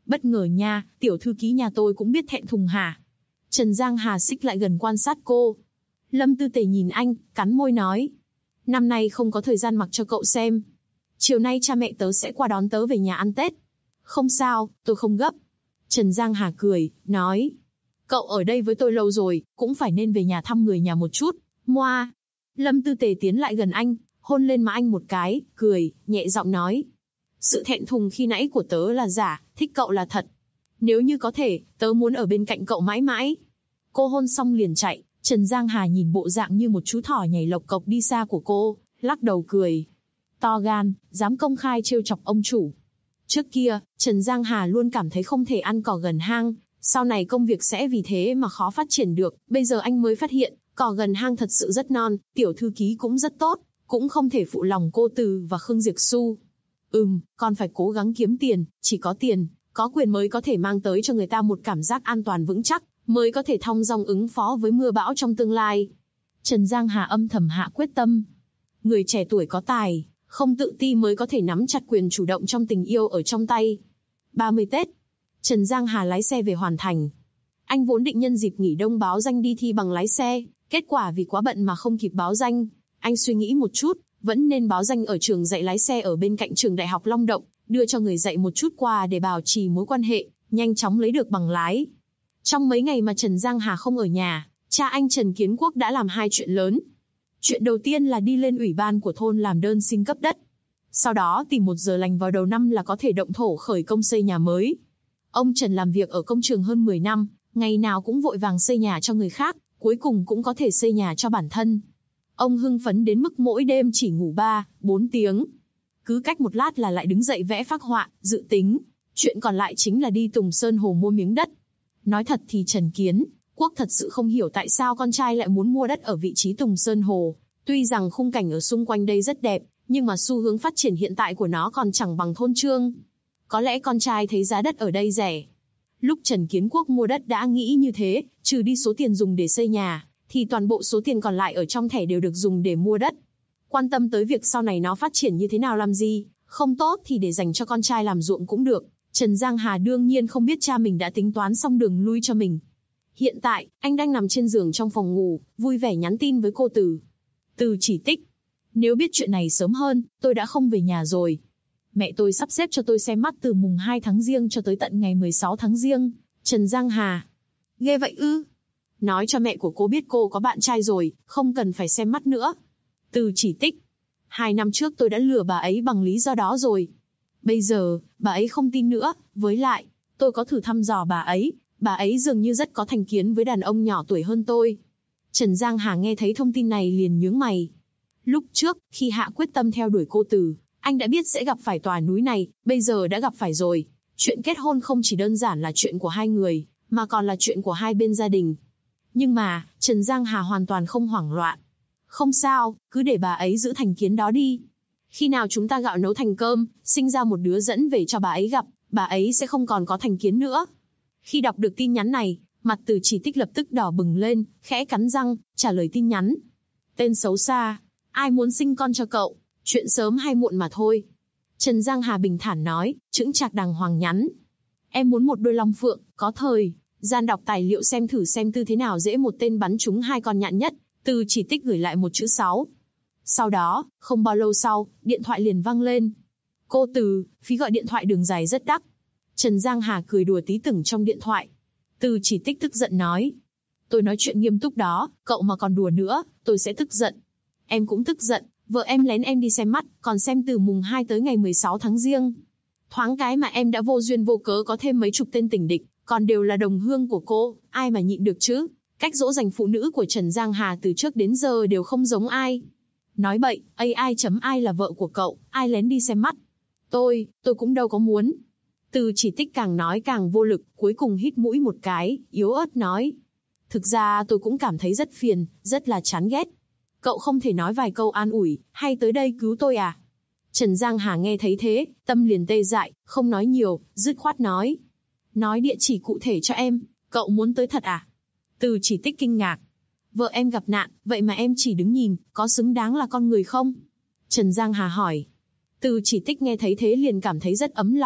S2: Bất ngờ nha, tiểu thư ký nhà tôi cũng biết thẹn thùng hả? Trần Giang Hà xích lại gần quan sát cô. Lâm Tư Tề nhìn anh, cắn môi nói. Năm nay không có thời gian mặc cho cậu xem. Chiều nay cha mẹ tớ sẽ qua đón tớ về nhà ăn Tết. Không sao, tôi không gấp. Trần Giang Hà cười, nói. Cậu ở đây với tôi lâu rồi, cũng phải nên về nhà thăm người nhà một chút. Moa. Lâm Tư Tề tiến lại gần anh, hôn lên má anh một cái, cười, nhẹ giọng nói. Sự thẹn thùng khi nãy của tớ là giả, thích cậu là thật. Nếu như có thể, tớ muốn ở bên cạnh cậu mãi mãi. Cô hôn xong liền chạy, Trần Giang Hà nhìn bộ dạng như một chú thỏ nhảy lộc cộc đi xa của cô, lắc đầu cười. To gan, dám công khai trêu chọc ông chủ. Trước kia, Trần Giang Hà luôn cảm thấy không thể ăn cỏ gần hang, sau này công việc sẽ vì thế mà khó phát triển được, bây giờ anh mới phát hiện, cỏ gần hang thật sự rất non, tiểu thư ký cũng rất tốt, cũng không thể phụ lòng cô Từ và Khương Diệp Xu. Còn phải cố gắng kiếm tiền, chỉ có tiền, có quyền mới có thể mang tới cho người ta một cảm giác an toàn vững chắc, mới có thể thong dong ứng phó với mưa bão trong tương lai. Trần Giang Hà âm thầm hạ quyết tâm. Người trẻ tuổi có tài, không tự ti mới có thể nắm chặt quyền chủ động trong tình yêu ở trong tay. 30 Tết, Trần Giang Hà lái xe về Hoàn Thành. Anh vốn định nhân dịp nghỉ đông báo danh đi thi bằng lái xe, kết quả vì quá bận mà không kịp báo danh. Anh suy nghĩ một chút, vẫn nên báo danh ở trường dạy lái xe ở bên cạnh trường Đại học Long Động, đưa cho người dạy một chút quà để bảo trì mối quan hệ, nhanh chóng lấy được bằng lái. Trong mấy ngày mà Trần Giang Hà không ở nhà, cha anh Trần Kiến Quốc đã làm 2 chuyện lớn. Chuyện đầu tiên là đi lên ủy ban của thôn làm đơn xin cấp đất. Sau đó tìm một giờ lành vào đầu năm là có thể động thổ khởi công xây nhà mới. Ông Trần làm việc ở công trường hơn 10 năm, ngày nào cũng vội vàng xây nhà cho người khác, cuối cùng cũng có thể xây nhà cho bản thân. Ông hưng phấn đến mức mỗi đêm chỉ ngủ 3-4 tiếng. Cứ cách một lát là lại đứng dậy vẽ phác họa, dự tính. Chuyện còn lại chính là đi Tùng Sơn Hồ mua miếng đất. Nói thật thì Trần Kiến Quốc thật sự không hiểu tại sao con trai lại muốn mua đất ở vị trí Tùng Sơn Hồ. Tuy rằng khung cảnh ở xung quanh đây rất đẹp, nhưng mà xu hướng phát triển hiện tại của nó còn chẳng bằng thôn Trương. Có lẽ con trai thấy giá đất ở đây rẻ. Lúc Trần Kiến Quốc mua đất đã nghĩ như thế, trừ đi số tiền dùng để xây nhà, thì toàn bộ số tiền còn lại ở trong thẻ đều được dùng để mua đất. Quan tâm tới việc sau này nó phát triển như thế nào làm gì, không tốt thì để dành cho con trai làm ruộng cũng được. Trần Giang Hà đương nhiên không biết cha mình đã tính toán xong đường lui cho mình. Hiện tại, anh đang nằm trên giường trong phòng ngủ, vui vẻ nhắn tin với cô Từ. Từ chỉ tích. Nếu biết chuyện này sớm hơn, tôi đã không về nhà rồi. Mẹ tôi sắp xếp cho tôi xem mắt từ mùng 2 tháng Giêng cho tới tận ngày 16 tháng Giêng. Trần Giang Hà. Ghê vậy ư? Nói cho mẹ của cô biết cô có bạn trai rồi, không cần phải xem mắt nữa. Từ chỉ tích. 2 năm trước tôi đã lừa bà ấy bằng lý do đó rồi. Bây giờ, bà ấy không tin nữa, với lại, tôi có thử thăm dò bà ấy dường như rất có thành kiến với đàn ông nhỏ tuổi hơn tôi. Trần Giang Hà nghe thấy thông tin này liền nhướng mày. Lúc trước, khi hạ quyết tâm theo đuổi cô Từ, anh đã biết sẽ gặp phải tòa núi này, bây giờ đã gặp phải rồi. Chuyện kết hôn không chỉ đơn giản là chuyện của hai người, mà còn là chuyện của hai bên gia đình. Nhưng mà, Trần Giang Hà hoàn toàn không hoảng loạn. Không sao, cứ để bà ấy giữ thành kiến đó đi. Khi nào chúng ta gạo nấu thành cơm, sinh ra một đứa dẫn về cho bà ấy gặp, bà ấy sẽ không còn có thành kiến nữa. Khi đọc được tin nhắn này, mặt Từ chỉ tích lập tức đỏ bừng lên, khẽ cắn răng, trả lời tin nhắn. Tên xấu xa, ai muốn sinh con cho cậu, chuyện sớm hay muộn mà thôi. Trần Giang Hà bình thản nói, chững chạc đàng hoàng nhắn. Em muốn một đôi long phượng, có thời gian đọc tài liệu xem thử xem tư thế nào dễ một tên bắn trúng 2 con nhạn nhất. Từ chỉ tích gửi lại một chữ 6. Sau đó, không bao lâu sau, điện thoại liền vang lên. Cô Từ, phí gọi điện thoại đường dài rất đắt. Trần Giang Hà cười đùa tí tửng trong điện thoại. Từ chỉ tích tức giận nói. Tôi nói chuyện nghiêm túc đó, cậu mà còn đùa nữa, tôi sẽ tức giận. Em cũng tức giận, vợ em lén em đi xem mắt, còn xem từ mùng 2 tới ngày 16 tháng Giêng. Thoáng cái mà em đã vô duyên vô cớ có thêm mấy chục tên tình địch, còn đều là đồng hương của cô, ai mà nhịn được chứ. Cách dỗ dành phụ nữ của Trần Giang Hà từ trước đến giờ đều không giống ai. Nói bậy, ai là vợ của cậu, ai lén đi xem mắt. Tôi cũng đâu có muốn. Từ chỉ tích càng nói càng vô lực, cuối cùng hít mũi một cái, yếu ớt nói. Thực ra tôi cũng cảm thấy rất phiền, rất là chán ghét. Cậu không thể nói vài câu an ủi, hay tới đây cứu tôi à? Trần Giang Hà nghe thấy thế, tâm liền tê dại, không nói nhiều, dứt khoát nói. Nói địa chỉ cụ thể cho em, cậu muốn tới thật à? Từ chỉ tích kinh ngạc. Vợ em gặp nạn, vậy mà em chỉ đứng nhìn, có xứng đáng là con người không? Trần Giang Hà hỏi. Từ chỉ tích nghe thấy thế liền cảm thấy rất ấm lòng,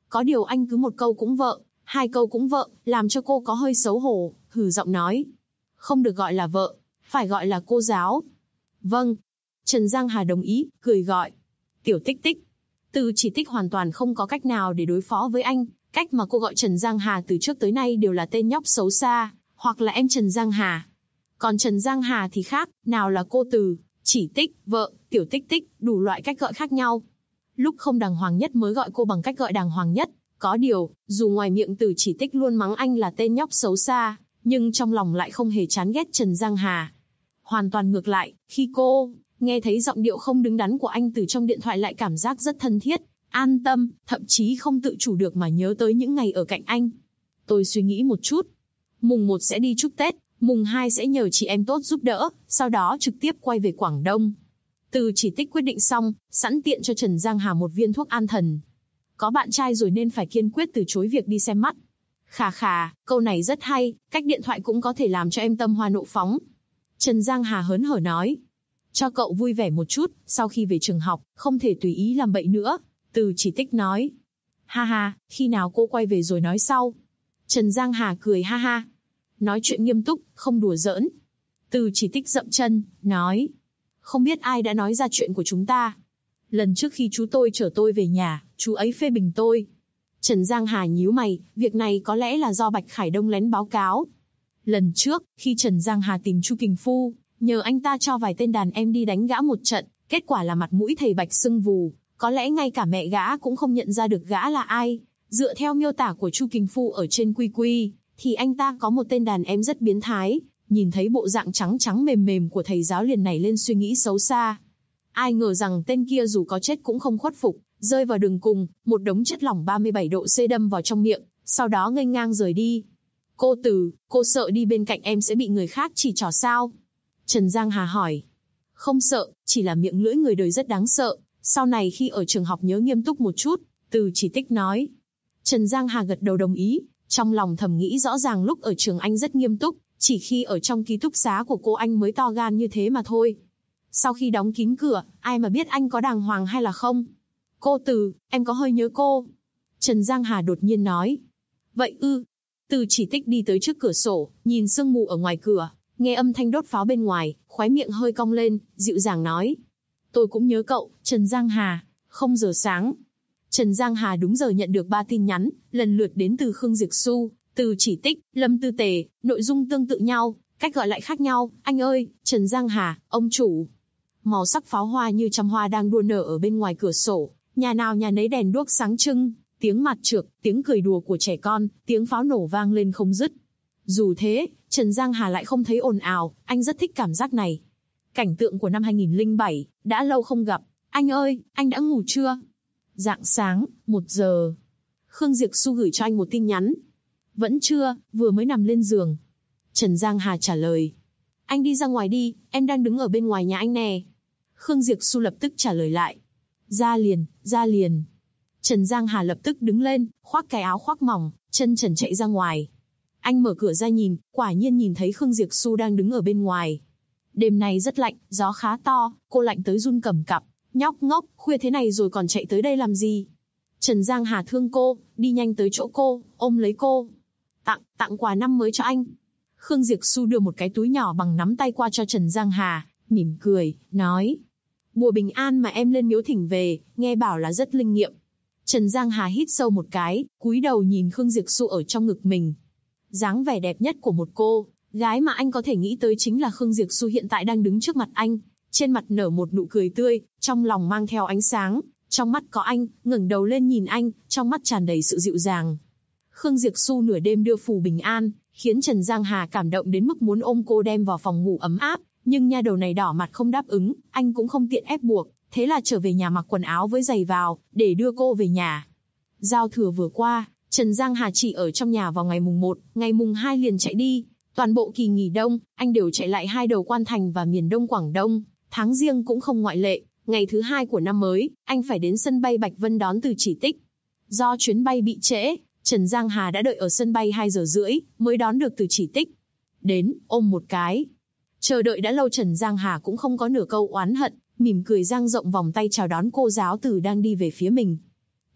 S2: Có điều anh cứ một câu cũng vợ, hai câu cũng vợ, làm cho cô có hơi xấu hổ, hừ giọng nói. Không được gọi là vợ, phải gọi là cô giáo. Vâng. Trần Giang Hà đồng ý, cười gọi. Tiểu Tích Tích. Từ Chỉ Tích hoàn toàn không có cách nào để đối phó với anh, cách mà cô gọi Trần Giang Hà từ trước tới nay đều là tên nhóc xấu xa, hoặc là em Trần Giang Hà. Còn Trần Giang Hà thì khác, nào là cô Từ, Chỉ Tích, vợ, Tiểu Tích Tích, đủ loại cách gọi khác nhau. Lúc không đàng hoàng nhất mới gọi cô bằng cách gọi đàng hoàng nhất. Có điều, dù ngoài miệng Từ Chỉ Tích luôn mắng anh là tên nhóc xấu xa, nhưng trong lòng lại không hề chán ghét Trần Giang Hà. Hoàn toàn ngược lại, khi cô nghe thấy giọng điệu không đứng đắn của anh từ trong điện thoại lại cảm giác rất thân thiết, an tâm, thậm chí không tự chủ được mà nhớ tới những ngày ở cạnh anh. Tôi suy nghĩ một chút. Mùng 1 sẽ đi chúc Tết, mùng 2 sẽ nhờ chị em tốt giúp đỡ, sau đó trực tiếp quay về Quảng Đông. Từ Chỉ Tích quyết định xong, sẵn tiện cho Trần Giang Hà một viên thuốc an thần. Có bạn trai rồi nên phải kiên quyết từ chối việc đi xem mắt. Khà khà, câu này rất hay, cách điện thoại cũng có thể làm cho em tâm hoa nộ phóng. Trần Giang Hà hớn hở nói. Cho cậu vui vẻ một chút, sau khi về trường học, không thể tùy ý làm bậy nữa. Từ Chỉ Tích nói. Ha ha, khi nào cô quay về rồi nói sau. Trần Giang Hà cười ha ha. Nói chuyện nghiêm túc, không đùa giỡn. Từ Chỉ Tích dậm chân, nói. Không biết ai đã nói ra chuyện của chúng ta. Lần trước khi chú tôi chở tôi về nhà, chú ấy phê bình tôi. Trần Giang Hà nhíu mày, việc này có lẽ là do Bạch Khải Đông lén báo cáo. Lần trước, khi Trần Giang Hà tìm Chu Kình Phu, nhờ anh ta cho vài tên đàn em đi đánh gã một trận, kết quả là mặt mũi thầy Bạch sưng vù, có lẽ ngay cả mẹ gã cũng không nhận ra được gã là ai. Dựa theo miêu tả của Chu Kình Phu ở trên QQ, thì anh ta có một tên đàn em rất biến thái, nhìn thấy bộ dạng trắng trắng mềm mềm của thầy giáo liền nảy lên suy nghĩ xấu xa. Ai ngờ rằng tên kia dù có chết cũng không khuất phục, rơi vào đường cùng, một đống chất lỏng 37 độ C đâm vào trong miệng, sau đó nghênh ngang rời đi. Cô Từ, cô sợ đi bên cạnh em sẽ bị người khác chỉ trỏ sao? Trần Giang Hà hỏi. Không sợ, chỉ là miệng lưỡi người đời rất đáng sợ, sau này khi ở trường học nhớ nghiêm túc một chút, Từ Chỉ Tích nói. Trần Giang Hà gật đầu đồng ý, trong lòng thầm nghĩ rõ ràng lúc ở trường anh rất nghiêm túc, chỉ khi ở trong ký túc xá của cô anh mới to gan như thế mà thôi. Sau khi đóng kín cửa, ai mà biết anh có đàng hoàng hay là không? Cô Từ, em có hơi nhớ cô. Trần Giang Hà đột nhiên nói. Vậy ư? Từ Chỉ Tích đi tới trước cửa sổ, nhìn sương mù ở ngoài cửa, nghe âm thanh đốt pháo bên ngoài, khóe miệng hơi cong lên, dịu dàng nói. Tôi cũng nhớ cậu, Trần Giang Hà, 0 giờ sáng. Trần Giang Hà đúng giờ nhận được 3 tin nhắn, lần lượt đến từ Khương Diệp Xu, Từ Chỉ Tích, Lâm Tư Tề, nội dung tương tự nhau, cách gọi lại khác nhau. Anh ơi, Trần Giang Hà, ông chủ. Màu sắc pháo hoa như trăm hoa đang đua nở ở bên ngoài cửa sổ, nhà nào nhà nấy đèn đuốc sáng trưng, tiếng mặt trược, tiếng cười đùa của trẻ con, tiếng pháo nổ vang lên không dứt. Dù thế, Trần Giang Hà lại không thấy ồn ào, anh rất thích cảm giác này. Cảnh tượng của năm 2007, đã lâu không gặp. Anh ơi, anh đã ngủ chưa? Rạng sáng, 1 giờ. Khương Diệp Xu gửi cho anh một tin nhắn. Vẫn chưa, vừa mới nằm lên giường. Trần Giang Hà trả lời. Anh đi ra ngoài đi, em đang đứng ở bên ngoài nhà anh nè. Khương Diệp Xu lập tức trả lời lại. Ra liền, ra liền. Trần Giang Hà lập tức đứng lên, khoác cái áo khoác mỏng, chân trần chạy ra ngoài. Anh mở cửa ra nhìn, quả nhiên nhìn thấy Khương Diệp Xu đang đứng ở bên ngoài. Đêm nay rất lạnh, gió khá to, cô lạnh tới run cầm cập. Nhóc ngốc, khuya thế này rồi còn chạy tới đây làm gì? Trần Giang Hà thương cô, đi nhanh tới chỗ cô, ôm lấy cô. Tặng quà năm mới cho anh. Khương Diệp Xu đưa một cái túi nhỏ bằng nắm tay qua cho Trần Giang Hà, mỉm cười, nói. Bùa bình an mà em lên miếu thỉnh về, nghe bảo là rất linh nghiệm. Trần Giang Hà hít sâu một cái, cúi đầu nhìn Khương Diệp Xu ở trong ngực mình. Dáng vẻ đẹp nhất của một cô gái mà anh có thể nghĩ tới chính là Khương Diệp Xu hiện tại đang đứng trước mặt anh, trên mặt nở một nụ cười tươi, trong lòng mang theo ánh sáng, trong mắt có anh, ngẩng đầu lên nhìn anh, trong mắt tràn đầy sự dịu dàng. Khương Diệp Xu nửa đêm đưa phù bình an, khiến Trần Giang Hà cảm động đến mức muốn ôm cô đem vào phòng ngủ ấm áp, nhưng nha đầu này đỏ mặt không đáp ứng, anh cũng không tiện ép buộc, thế là trở về nhà mặc quần áo với giày vào, để đưa cô về nhà. Giao thừa vừa qua, Trần Giang Hà chỉ ở trong nhà vào ngày mùng 1, ngày mùng 2 liền chạy đi. Toàn bộ kỳ nghỉ đông, anh đều chạy lại 2 đầu Quan Thành và miền Đông Quảng Đông, tháng Giêng cũng không ngoại lệ. Ngày thứ 2 của năm mới, anh phải đến sân bay Bạch Vân đón Từ Chỉ Tích. Do chuyến bay bị trễ, Trần Giang Hà đã đợi ở sân bay 2 giờ rưỡi, mới đón được Từ Chỉ Tích. Đến, ôm một cái. Chờ đợi đã lâu Trần Giang Hà cũng không có nửa câu oán hận, mỉm cười dang rộng vòng tay chào đón cô giáo Từ đang đi về phía mình.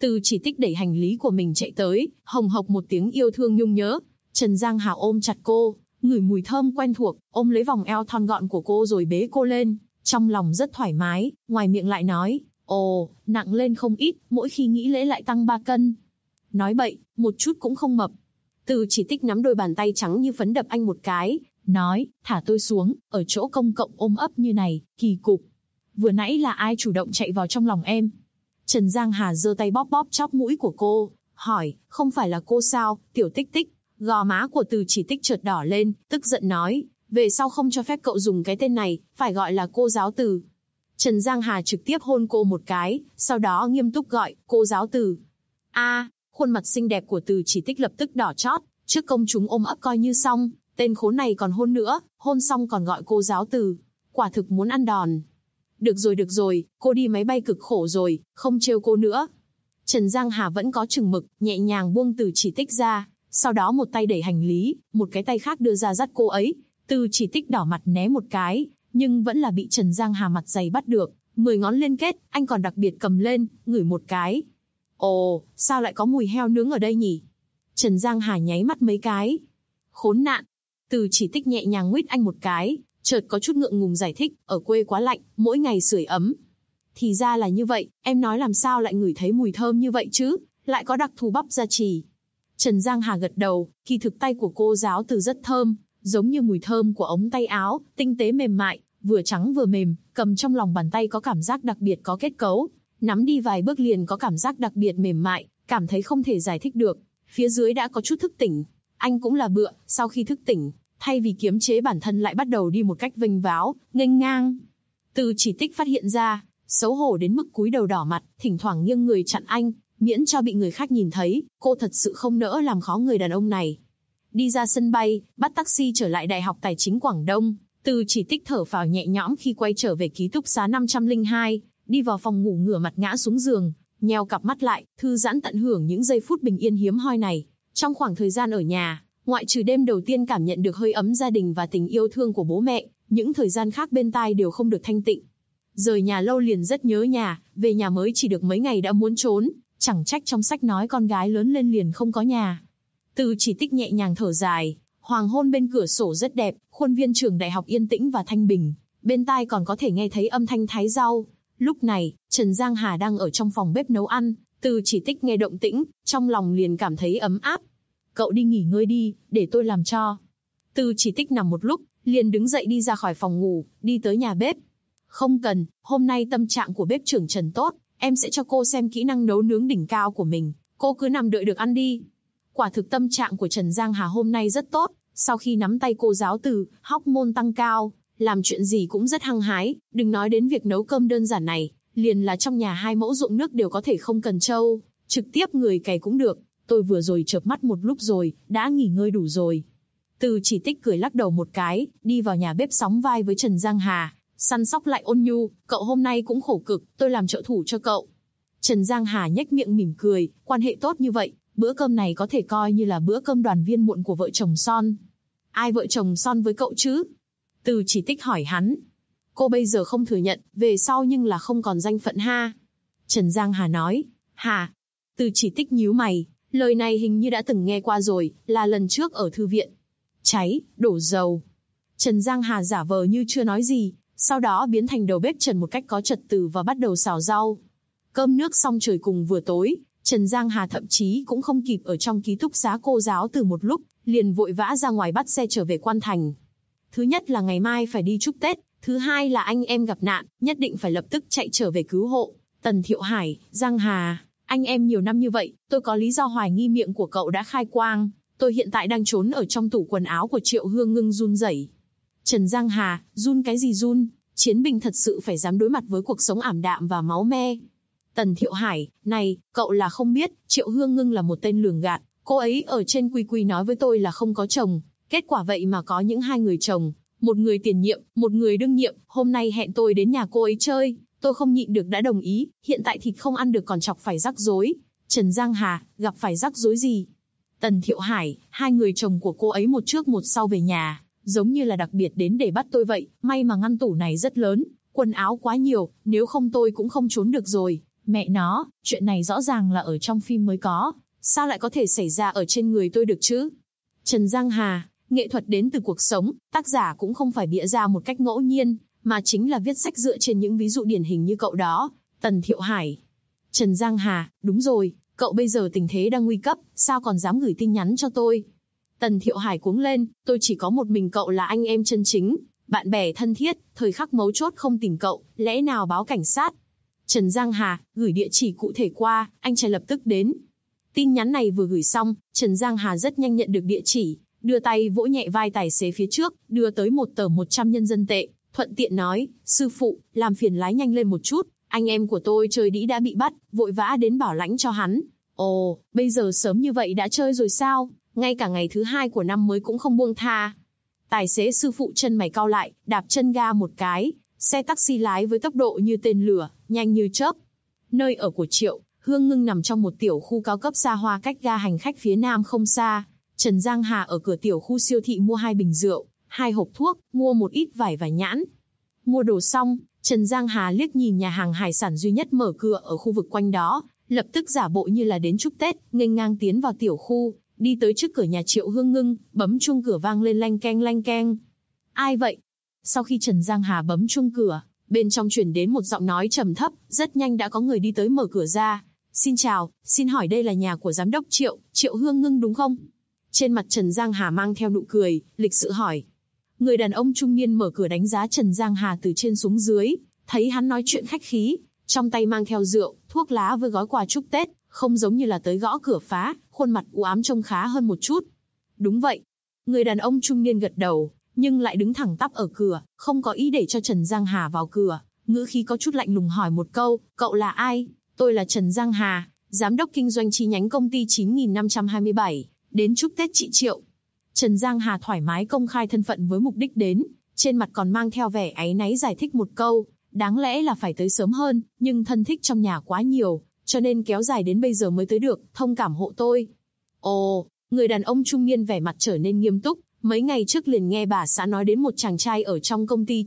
S2: Từ Chỉ Tích đẩy hành lý của mình chạy tới, hồng hộc một tiếng yêu thương nhung nhớ. Trần Giang Hà ôm chặt cô, ngửi mùi thơm quen thuộc, ôm lấy vòng eo thon gọn của cô rồi bế cô lên. Trong lòng rất thoải mái, ngoài miệng lại nói, ồ, nặng lên không ít, mỗi khi nghĩ lễ lại tăng 3 cân. Nói bậy, một chút cũng không mập. Từ Chỉ Tích nắm đôi bàn tay trắng như phấn đập anh một cái, nói, thả tôi xuống, ở chỗ công cộng ôm ấp như này, kỳ cục. Vừa nãy là ai chủ động chạy vào trong lòng em? Trần Giang Hà giơ tay bóp bóp chóp mũi của cô, hỏi, không phải là cô sao, Tiểu Tích Tích. Gò má của Từ Chỉ Tích chợt đỏ lên, tức giận nói, về sau không cho phép cậu dùng cái tên này, phải gọi là cô giáo Từ. Trần Giang Hà trực tiếp hôn cô một cái, sau đó nghiêm túc gọi, cô giáo Từ. Khuôn mặt xinh đẹp của Từ Chỉ Tích lập tức đỏ chót, trước công chúng ôm ấp coi như xong, tên khốn này còn hôn nữa, hôn xong còn gọi cô giáo Từ. Quả thực muốn ăn đòn. Được rồi, cô đi máy bay cực khổ rồi, không trêu cô nữa. Trần Giang Hà vẫn có chừng mực, nhẹ nhàng buông Từ Chỉ Tích ra, sau đó một tay đẩy hành lý, một cái tay khác đưa ra dắt cô ấy. Từ Chỉ Tích đỏ mặt né một cái, nhưng vẫn là bị Trần Giang Hà mặt dày bắt được, 10 ngón liên kết, anh còn đặc biệt cầm lên, ngửi một cái. Ồ, sao lại có mùi heo nướng ở đây nhỉ? Trần Giang Hà nháy mắt mấy cái. Khốn nạn. Từ Chỉ Tích nhẹ nhàng nguyết anh một cái, chợt có chút ngượng ngùng giải thích, ở quê quá lạnh, mỗi ngày sưởi ấm. Thì ra là như vậy, em nói làm sao lại ngửi thấy mùi thơm như vậy chứ, lại có đặc thù bắp gia trì. Trần Giang Hà gật đầu, kỳ thực tay của cô giáo Từ rất thơm, giống như mùi thơm của ống tay áo, tinh tế mềm mại, vừa trắng vừa mềm, cầm trong lòng bàn tay có cảm giác đặc biệt có kết cấu, nắm đi vài bước liền có cảm giác đặc biệt mềm mại, cảm thấy không thể giải thích được. Phía dưới đã có chút thức tỉnh, anh cũng là bựa, sau khi thức tỉnh, thay vì kiềm chế bản thân lại bắt đầu đi một cách vênh váo, nghênh ngang. Từ Chỉ Tích phát hiện ra, xấu hổ đến mức cúi đầu đỏ mặt, thỉnh thoảng nghiêng người chặn anh, miễn cho bị người khác nhìn thấy, cô thật sự không nỡ làm khó người đàn ông này. Đi ra sân bay, bắt taxi trở lại Đại học Tài chính Quảng Đông, Từ Chỉ Tích thở phào nhẹ nhõm khi quay trở về ký túc xá 502, đi vào phòng ngủ ngửa mặt ngã xuống giường, nheo cặp mắt lại, thư giãn tận hưởng những giây phút bình yên hiếm hoi này. Trong khoảng thời gian ở nhà, ngoại trừ đêm đầu tiên cảm nhận được hơi ấm gia đình và tình yêu thương của bố mẹ, những thời gian khác bên tai đều không được thanh tịnh. Rời nhà lâu liền rất nhớ nhà, về nhà mới chỉ được mấy ngày đã muốn trốn, chẳng trách trong sách nói con gái lớn lên liền không có nhà. Từ Chỉ Tích nhẹ nhàng thở dài, hoàng hôn bên cửa sổ rất đẹp, khuôn viên trường đại học yên tĩnh và thanh bình, bên tai còn có thể nghe thấy âm thanh thái rau. Lúc này, Trần Giang Hà đang ở trong phòng bếp nấu ăn, Từ Chỉ Tích nghe động tĩnh, trong lòng liền cảm thấy ấm áp. Cậu đi nghỉ ngơi đi, để tôi làm cho. Từ Chỉ Tích nằm một lúc, liền đứng dậy đi ra khỏi phòng ngủ, đi tới nhà bếp. Không cần, hôm nay tâm trạng của bếp trưởng Trần tốt, em sẽ cho cô xem kỹ năng nấu nướng đỉnh cao của mình, cô cứ nằm đợi được ăn đi. Quả thực tâm trạng của Trần Giang Hà hôm nay rất tốt, sau khi nắm tay cô giáo Từ, hormone tăng cao, làm chuyện gì cũng rất hăng hái, đừng nói đến việc nấu cơm đơn giản này, liền là trong nhà 2 mẫu ruộng nước đều có thể không cần trâu, trực tiếp người cày cũng được. Tôi vừa rồi chợp mắt một lúc rồi, đã nghỉ ngơi đủ rồi. Từ Chỉ Tích cười lắc đầu một cái, đi vào nhà bếp sóng vai với Trần Giang Hà, săn sóc lại ôn nhu, cậu hôm nay cũng khổ cực, tôi làm trợ thủ cho cậu. Trần Giang Hà nhếch miệng mỉm cười, quan hệ tốt như vậy, bữa cơm này có thể coi như là bữa cơm đoàn viên muộn của vợ chồng son. Ai vợ chồng son với cậu chứ? Từ Chỉ Tích hỏi hắn. Cô bây giờ không thừa nhận, về sau nhưng là không còn danh phận ha. Trần Giang Hà nói. Hả? Từ Chỉ Tích nhíu mày, lời này hình như đã từng nghe qua rồi, là lần trước ở thư viện. Cháy, đổ dầu. Trần Giang Hà giả vờ như chưa nói gì, sau đó biến thành đầu bếp Trần một cách có trật tự và bắt đầu xào rau. Cơm nước xong trời cùng vừa tối, Trần Giang Hà thậm chí cũng không kịp ở trong ký túc xá cô giáo Từ một lúc, liền vội vã ra ngoài bắt xe trở về Quan Thành. Thứ nhất là ngày mai phải đi chúc Tết, thứ hai là anh em gặp nạn, nhất định phải lập tức chạy trở về cứu hộ. Tần Thiệu Hải, Giang Hà, anh em nhiều năm như vậy, tôi có lý do hoài nghi miệng của cậu đã khai quang. Tôi hiện tại đang trốn ở trong tủ quần áo của Triệu Hương Ngưng run rẩy. Trần Giang Hà, run cái gì run? Chiến binh thật sự phải dám đối mặt với cuộc sống ảm đạm và máu me. Tần Thiệu Hải, này, cậu là không biết, Triệu Hương Ngưng là một tên lường gạt. Cô ấy ở trên QQ nói với tôi là không có chồng. Kết quả vậy mà có những 2 người chồng, một người tiền nhiệm, một người đương nhiệm. Hôm nay hẹn tôi đến nhà cô ấy chơi, tôi không nhịn được đã đồng ý. Hiện tại thịt không ăn được còn chọc phải rắc rối. Trần Giang Hà, gặp phải rắc rối gì? Tần Thiệu Hải, 2 người chồng của cô ấy một trước một sau về nhà, giống như là đặc biệt đến để bắt tôi vậy. May mà ngăn tủ này rất lớn, quần áo quá nhiều, nếu không tôi cũng không trốn được rồi. Mẹ nó, chuyện này rõ ràng là ở trong phim mới có, sao lại có thể xảy ra ở trên người tôi được chứ? Trần Giang Hà, nghệ thuật đến từ cuộc sống, tác giả cũng không phải bịa ra một cách ngẫu nhiên, mà chính là viết sách dựa trên những ví dụ điển hình như cậu đó. Tần Thiệu Hải. Trần Giang Hà, đúng rồi, cậu bây giờ tình thế đang nguy cấp, sao còn dám gửi tin nhắn cho tôi? Tần Thiệu Hải cuống lên, tôi chỉ có một mình cậu là anh em chân chính, bạn bè thân thiết, thời khắc mấu chốt không tìm cậu, lẽ nào báo cảnh sát? Trần Giang Hà, gửi địa chỉ cụ thể qua, anh trai lập tức đến. Tin nhắn này vừa gửi xong, Trần Giang Hà rất nhanh nhận được địa chỉ, đưa tay vỗ nhẹ vai tài xế phía trước, đưa tới một tờ 100 nhân dân tệ, thuận tiện nói, sư phụ, làm phiền lái nhanh lên một chút, anh em của tôi chơi đĩ đã bị bắt, vội vã đến bảo lãnh cho hắn. Ồ, bây giờ sớm như vậy đã chơi rồi sao? Ngay cả ngày thứ 2 của năm mới cũng không buông tha. Tài xế sư phụ chân mày cau lại, đạp chân ga một cái, xe taxi lái với tốc độ như tên lửa, nhanh như chớp. Nơi ở của Triệu Hương Ngưng nằm trong một tiểu khu cao cấp xa hoa cách ga hành khách phía nam không xa. Trần Giang Hà ở cửa tiểu khu siêu thị mua 2 bình rượu, 2 hộp thuốc, mua một ít vải và nhãn. Mua đồ xong, Trần Giang Hà liếc nhìn nhà hàng hải sản duy nhất mở cửa ở khu vực quanh đó, lập tức giả bộ như là đến chúc Tết, nghênh ngang tiến vào tiểu khu, đi tới trước cửa nhà Triệu Hương Ngưng, bấm chuông cửa vang lên lanh keng lanh keng. Ai vậy? Sau khi Trần Giang Hà bấm chuông cửa, bên trong truyền đến một giọng nói trầm thấp, rất nhanh đã có người đi tới mở cửa ra. Xin chào, xin hỏi đây là nhà của giám đốc Triệu Hương Ngưng đúng không? Trên mặt Trần Giang Hà mang theo nụ cười, lịch sự hỏi. Người đàn ông trung niên mở cửa đánh giá Trần Giang Hà từ trên xuống dưới, thấy hắn nói chuyện khách khí, trong tay mang theo rượu, thuốc lá với gói quà chúc Tết, không giống như là tới gõ cửa phá, khuôn mặt u ám trông khá hơn một chút. Đúng vậy. Người đàn ông trung niên gật đầu, nhưng lại đứng thẳng tắp ở cửa, không có ý để cho Trần Giang Hà vào cửa, ngữ khí có chút lạnh lùng hỏi một câu, cậu là ai? Tôi là Trần Giang Hà, giám đốc kinh doanh chi nhánh công ty 9527, đến chúc Tết chị Triệu. Trần Giang Hà thoải mái công khai thân phận với mục đích đến, trên mặt còn mang theo vẻ áy náy giải thích một câu, đáng lẽ là phải tới sớm hơn, nhưng thân thích trong nhà quá nhiều, cho nên kéo dài đến bây giờ mới tới được, thông cảm hộ tôi. Ồ, người đàn ông trung niên vẻ mặt trở nên nghiêm túc, mấy ngày trước liền nghe bà xã nói đến một chàng trai ở trong công ty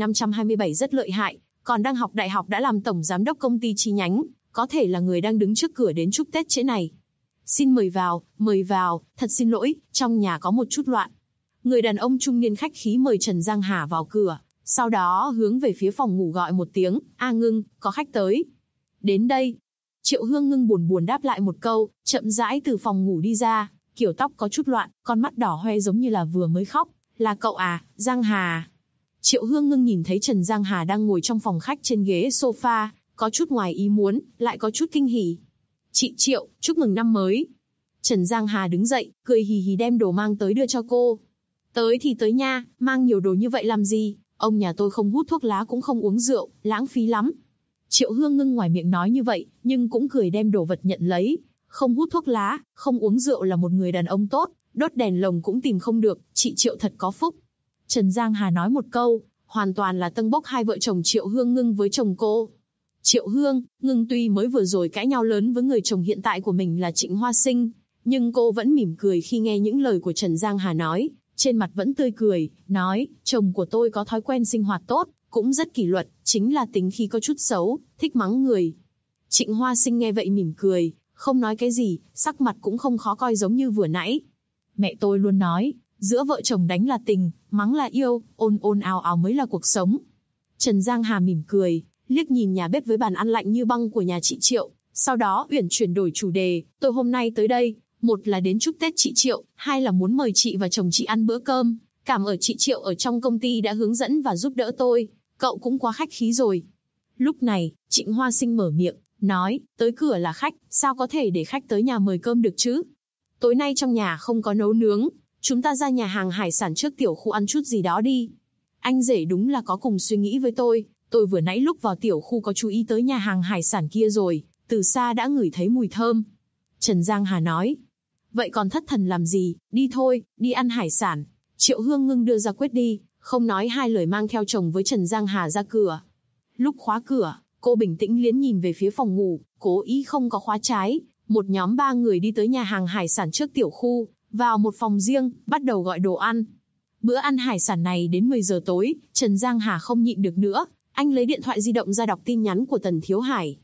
S2: 9527 rất lợi hại, còn đang học đại học đã làm tổng giám đốc công ty chi nhánh, có thể là người đang đứng trước cửa đến chúc Tết trễ này. Xin mời vào, thật xin lỗi, trong nhà có một chút loạn. Người đàn ông trung niên khách khí mời Trần Giang Hà vào cửa, sau đó hướng về phía phòng ngủ gọi một tiếng, A Ngưng, có khách tới. Đến đây. Triệu Hương Ngưng buồn buồn đáp lại một câu, chậm rãi từ phòng ngủ đi ra, kiểu tóc có chút loạn, con mắt đỏ hoe giống như là vừa mới khóc. Là cậu à, Giang Hà. Triệu Hương Ngưng nhìn thấy Trần Giang Hà đang ngồi trong phòng khách trên ghế sofa, có chút ngoài ý muốn, lại có chút kinh hỉ. Chị Triệu, chúc mừng năm mới. Trần Giang Hà đứng dậy, cười hì hì đem đồ mang tới đưa cho cô. Tới thì tới nha, mang nhiều đồ như vậy làm gì? Ông nhà tôi không hút thuốc lá cũng không uống rượu, lãng phí lắm. Triệu Hương Ngưng ngoài miệng nói như vậy, nhưng cũng cười đem đồ vật nhận lấy. Không hút thuốc lá, không uống rượu là một người đàn ông tốt, đốt đèn lồng cũng tìm không được, chị Triệu thật có phúc. Trần Giang Hà nói một câu, hoàn toàn là tâng bốc hai vợ chồng Triệu Hương Ngưng với chồng cô. Triệu Hương Ngưng tuy mới vừa rồi cãi nhau lớn với người chồng hiện tại của mình là Trịnh Hoa Sinh, nhưng cô vẫn mỉm cười khi nghe những lời của Trần Giang Hà nói, trên mặt vẫn tươi cười, nói, chồng của tôi có thói quen sinh hoạt tốt, cũng rất kỷ luật, chính là tính khí có chút xấu, thích mắng người. Trịnh Hoa Sinh nghe vậy mỉm cười, không nói cái gì, sắc mặt cũng không khó coi giống như vừa nãy. Mẹ tôi luôn nói, giữa vợ chồng đánh là tình, mắng là yêu, ồn ồn ào ào mới là cuộc sống. Trần Giang Hà mỉm cười, liếc nhìn nhà bếp với bàn ăn lạnh như băng của nhà chị Triệu, sau đó uyển chuyển đổi chủ đề, tôi hôm nay tới đây, một là đến chúc Tết chị Triệu, hai là muốn mời chị và chồng chị ăn bữa cơm, cảm ơn chị Triệu ở trong công ty đã hướng dẫn và giúp đỡ tôi, cậu cũng quá khách khí rồi. Lúc này, Trịnh Hoa Sinh mở miệng, nói, tới cửa là khách, sao có thể để khách tới nhà mời cơm được chứ? Tối nay trong nhà không có nấu nướng, chúng ta ra nhà hàng hải sản trước tiểu khu ăn chút gì đó đi. Anh rể đúng là có cùng suy nghĩ với tôi vừa nãy lúc vào tiểu khu có chú ý tới nhà hàng hải sản kia rồi, từ xa đã ngửi thấy mùi thơm. Trần Giang Hà nói, vậy còn thất thần làm gì, đi thôi, đi ăn hải sản. Triệu Hương Ngưng đưa ra quyết đi, không nói hai lời mang theo chồng với Trần Giang Hà ra cửa. Lúc khóa cửa, cô bình tĩnh liếc nhìn về phía phòng ngủ, cố ý không có khóa trái. Một nhóm 3 người đi tới nhà hàng hải sản trước tiểu khu, vào một phòng riêng, bắt đầu gọi đồ ăn. Bữa ăn hải sản này đến 10 giờ tối, Trần Giang Hà không nhịn được nữa, anh lấy điện thoại di động ra đọc tin nhắn của Tần Thiếu Hải.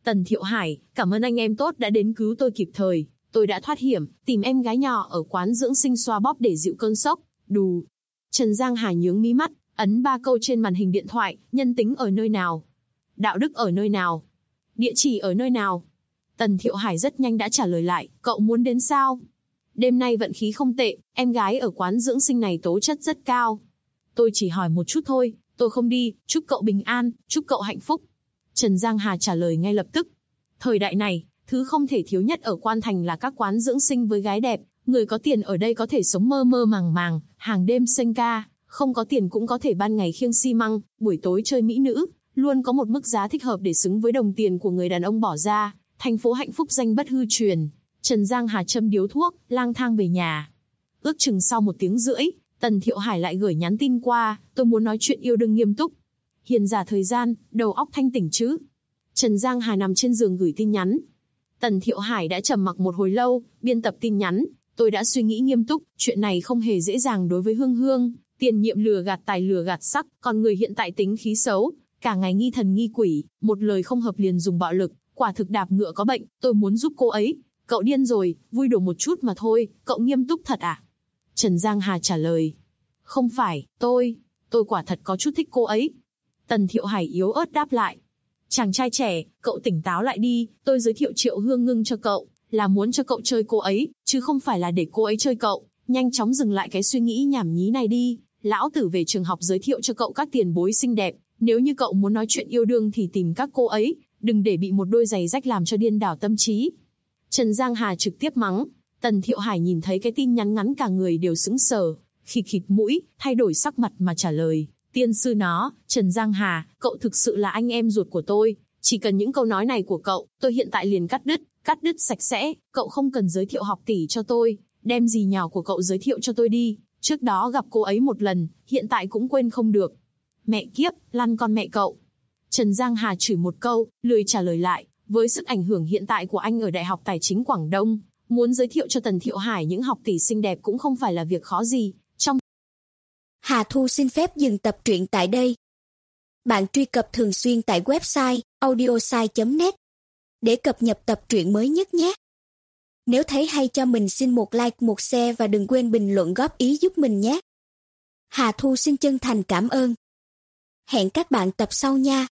S2: Tần Thiệu Hải, cảm ơn anh em tốt đã đến cứu tôi kịp thời. Tôi đã thoát hiểm, tìm em gái nhỏ ở quán dưỡng sinh xoa bóp để dịu cơn sốc. Đù. Trần Giang Hà nhướng mí mắt, ấn 3 câu trên màn hình điện thoại, nhân tính ở nơi nào? Đạo đức ở nơi nào? Địa chỉ ở nơi nào? Tần Thiệu Hải rất nhanh đã trả lời lại, cậu muốn đến sao? Đêm nay vận khí không tệ, em gái ở quán dưỡng sinh này tố chất rất cao. Tôi chỉ hỏi một chút thôi, tôi không đi, chúc cậu bình an, chúc cậu hạnh phúc. Trần Giang Hà trả lời ngay lập tức. Thời đại này, thứ không thể thiếu nhất ở Quan Thành là các quán dưỡng sinh với gái đẹp, người có tiền ở đây có thể sống mơ mơ màng màng, hàng đêm sinh ca, không có tiền cũng có thể ban ngày khiêng xi măng, buổi tối chơi mỹ nữ, luôn có một mức giá thích hợp để xứng với đồng tiền của người đàn ông bỏ ra. Thành phố hạnh phúc danh bất hư truyền. Trần Giang Hà châm điếu thuốc, lang thang về nhà. Ước chừng sau 1 tiếng rưỡi, Tần Thiệu Hải lại gửi nhắn tin qua, tôi muốn nói chuyện yêu đương nghiêm túc. Hiền giả thời gian, đầu óc thanh tỉnh chứ. Trần Giang Hà nằm trên giường gửi tin nhắn. Tần Thiệu Hải đã trầm mặc một hồi lâu, biên tập tin nhắn. Tôi đã suy nghĩ nghiêm túc, chuyện này không hề dễ dàng đối với Hương Hương. Tiền nhiệm lừa gạt tài lừa gạt sắc, còn người hiện tại tính khí xấu, cả ngày nghi thần nghi quỷ, một lời không hợp liền dùng bạo lực, quả thực đạp ngựa có bệnh, tôi muốn giúp cô ấy. Cậu điên rồi, vui đùa một chút mà thôi, cậu nghiêm túc thật à? Trần Giang Hà trả lời. Không phải, tôi quả thật có chút thích cô ấy. Tần Thiệu Hải yếu ớt đáp lại. Chàng trai trẻ, cậu tỉnh táo lại đi, tôi giới thiệu Triệu Hương Ngưng cho cậu, là muốn cho cậu chơi cô ấy, chứ không phải là để cô ấy chơi cậu. Nhanh chóng dừng lại cái suy nghĩ nhảm nhí này đi, lão tử về trường học giới thiệu cho cậu các tiền bối xinh đẹp, nếu như cậu muốn nói chuyện yêu đương thì tìm các cô ấy, đừng để bị một đôi giày rách làm cho điên đảo tâm trí. Trần Giang Hà trực tiếp mắng. Tần Thiệu Hải nhìn thấy cái tin nhắn ngắn cả người đều sững sờ, khịt khịt mũi, thay đổi sắc mặt mà trả lời. Tiên sư nó, Trần Giang Hà, cậu thực sự là anh em ruột của tôi, chỉ cần những câu nói này của cậu, tôi hiện tại liền cắt đứt sạch sẽ, cậu không cần giới thiệu học tỷ cho tôi, đem gì nhào của cậu giới thiệu cho tôi đi, trước đó gặp cô ấy một lần, hiện tại cũng quên không được. Mẹ kiếp, lăn con mẹ cậu. Trần Giang Hà chửi một câu, lười trả lời lại, với sức ảnh hưởng hiện tại của anh ở Đại học Tài chính Quảng Đông, muốn giới thiệu cho Tần Thiệu Hải những học tỷ xinh đẹp cũng không phải là việc khó gì.
S3: Hà Thu xin phép dừng tập truyện tại đây. Bạn truy cập thường xuyên tại website audiosai.net để cập nhật tập truyện mới nhất nhé. Nếu thấy hay cho mình xin một like, một share và đừng quên bình luận góp ý giúp mình nhé. Hà Thu xin chân thành cảm ơn. Hẹn các bạn tập sau nha.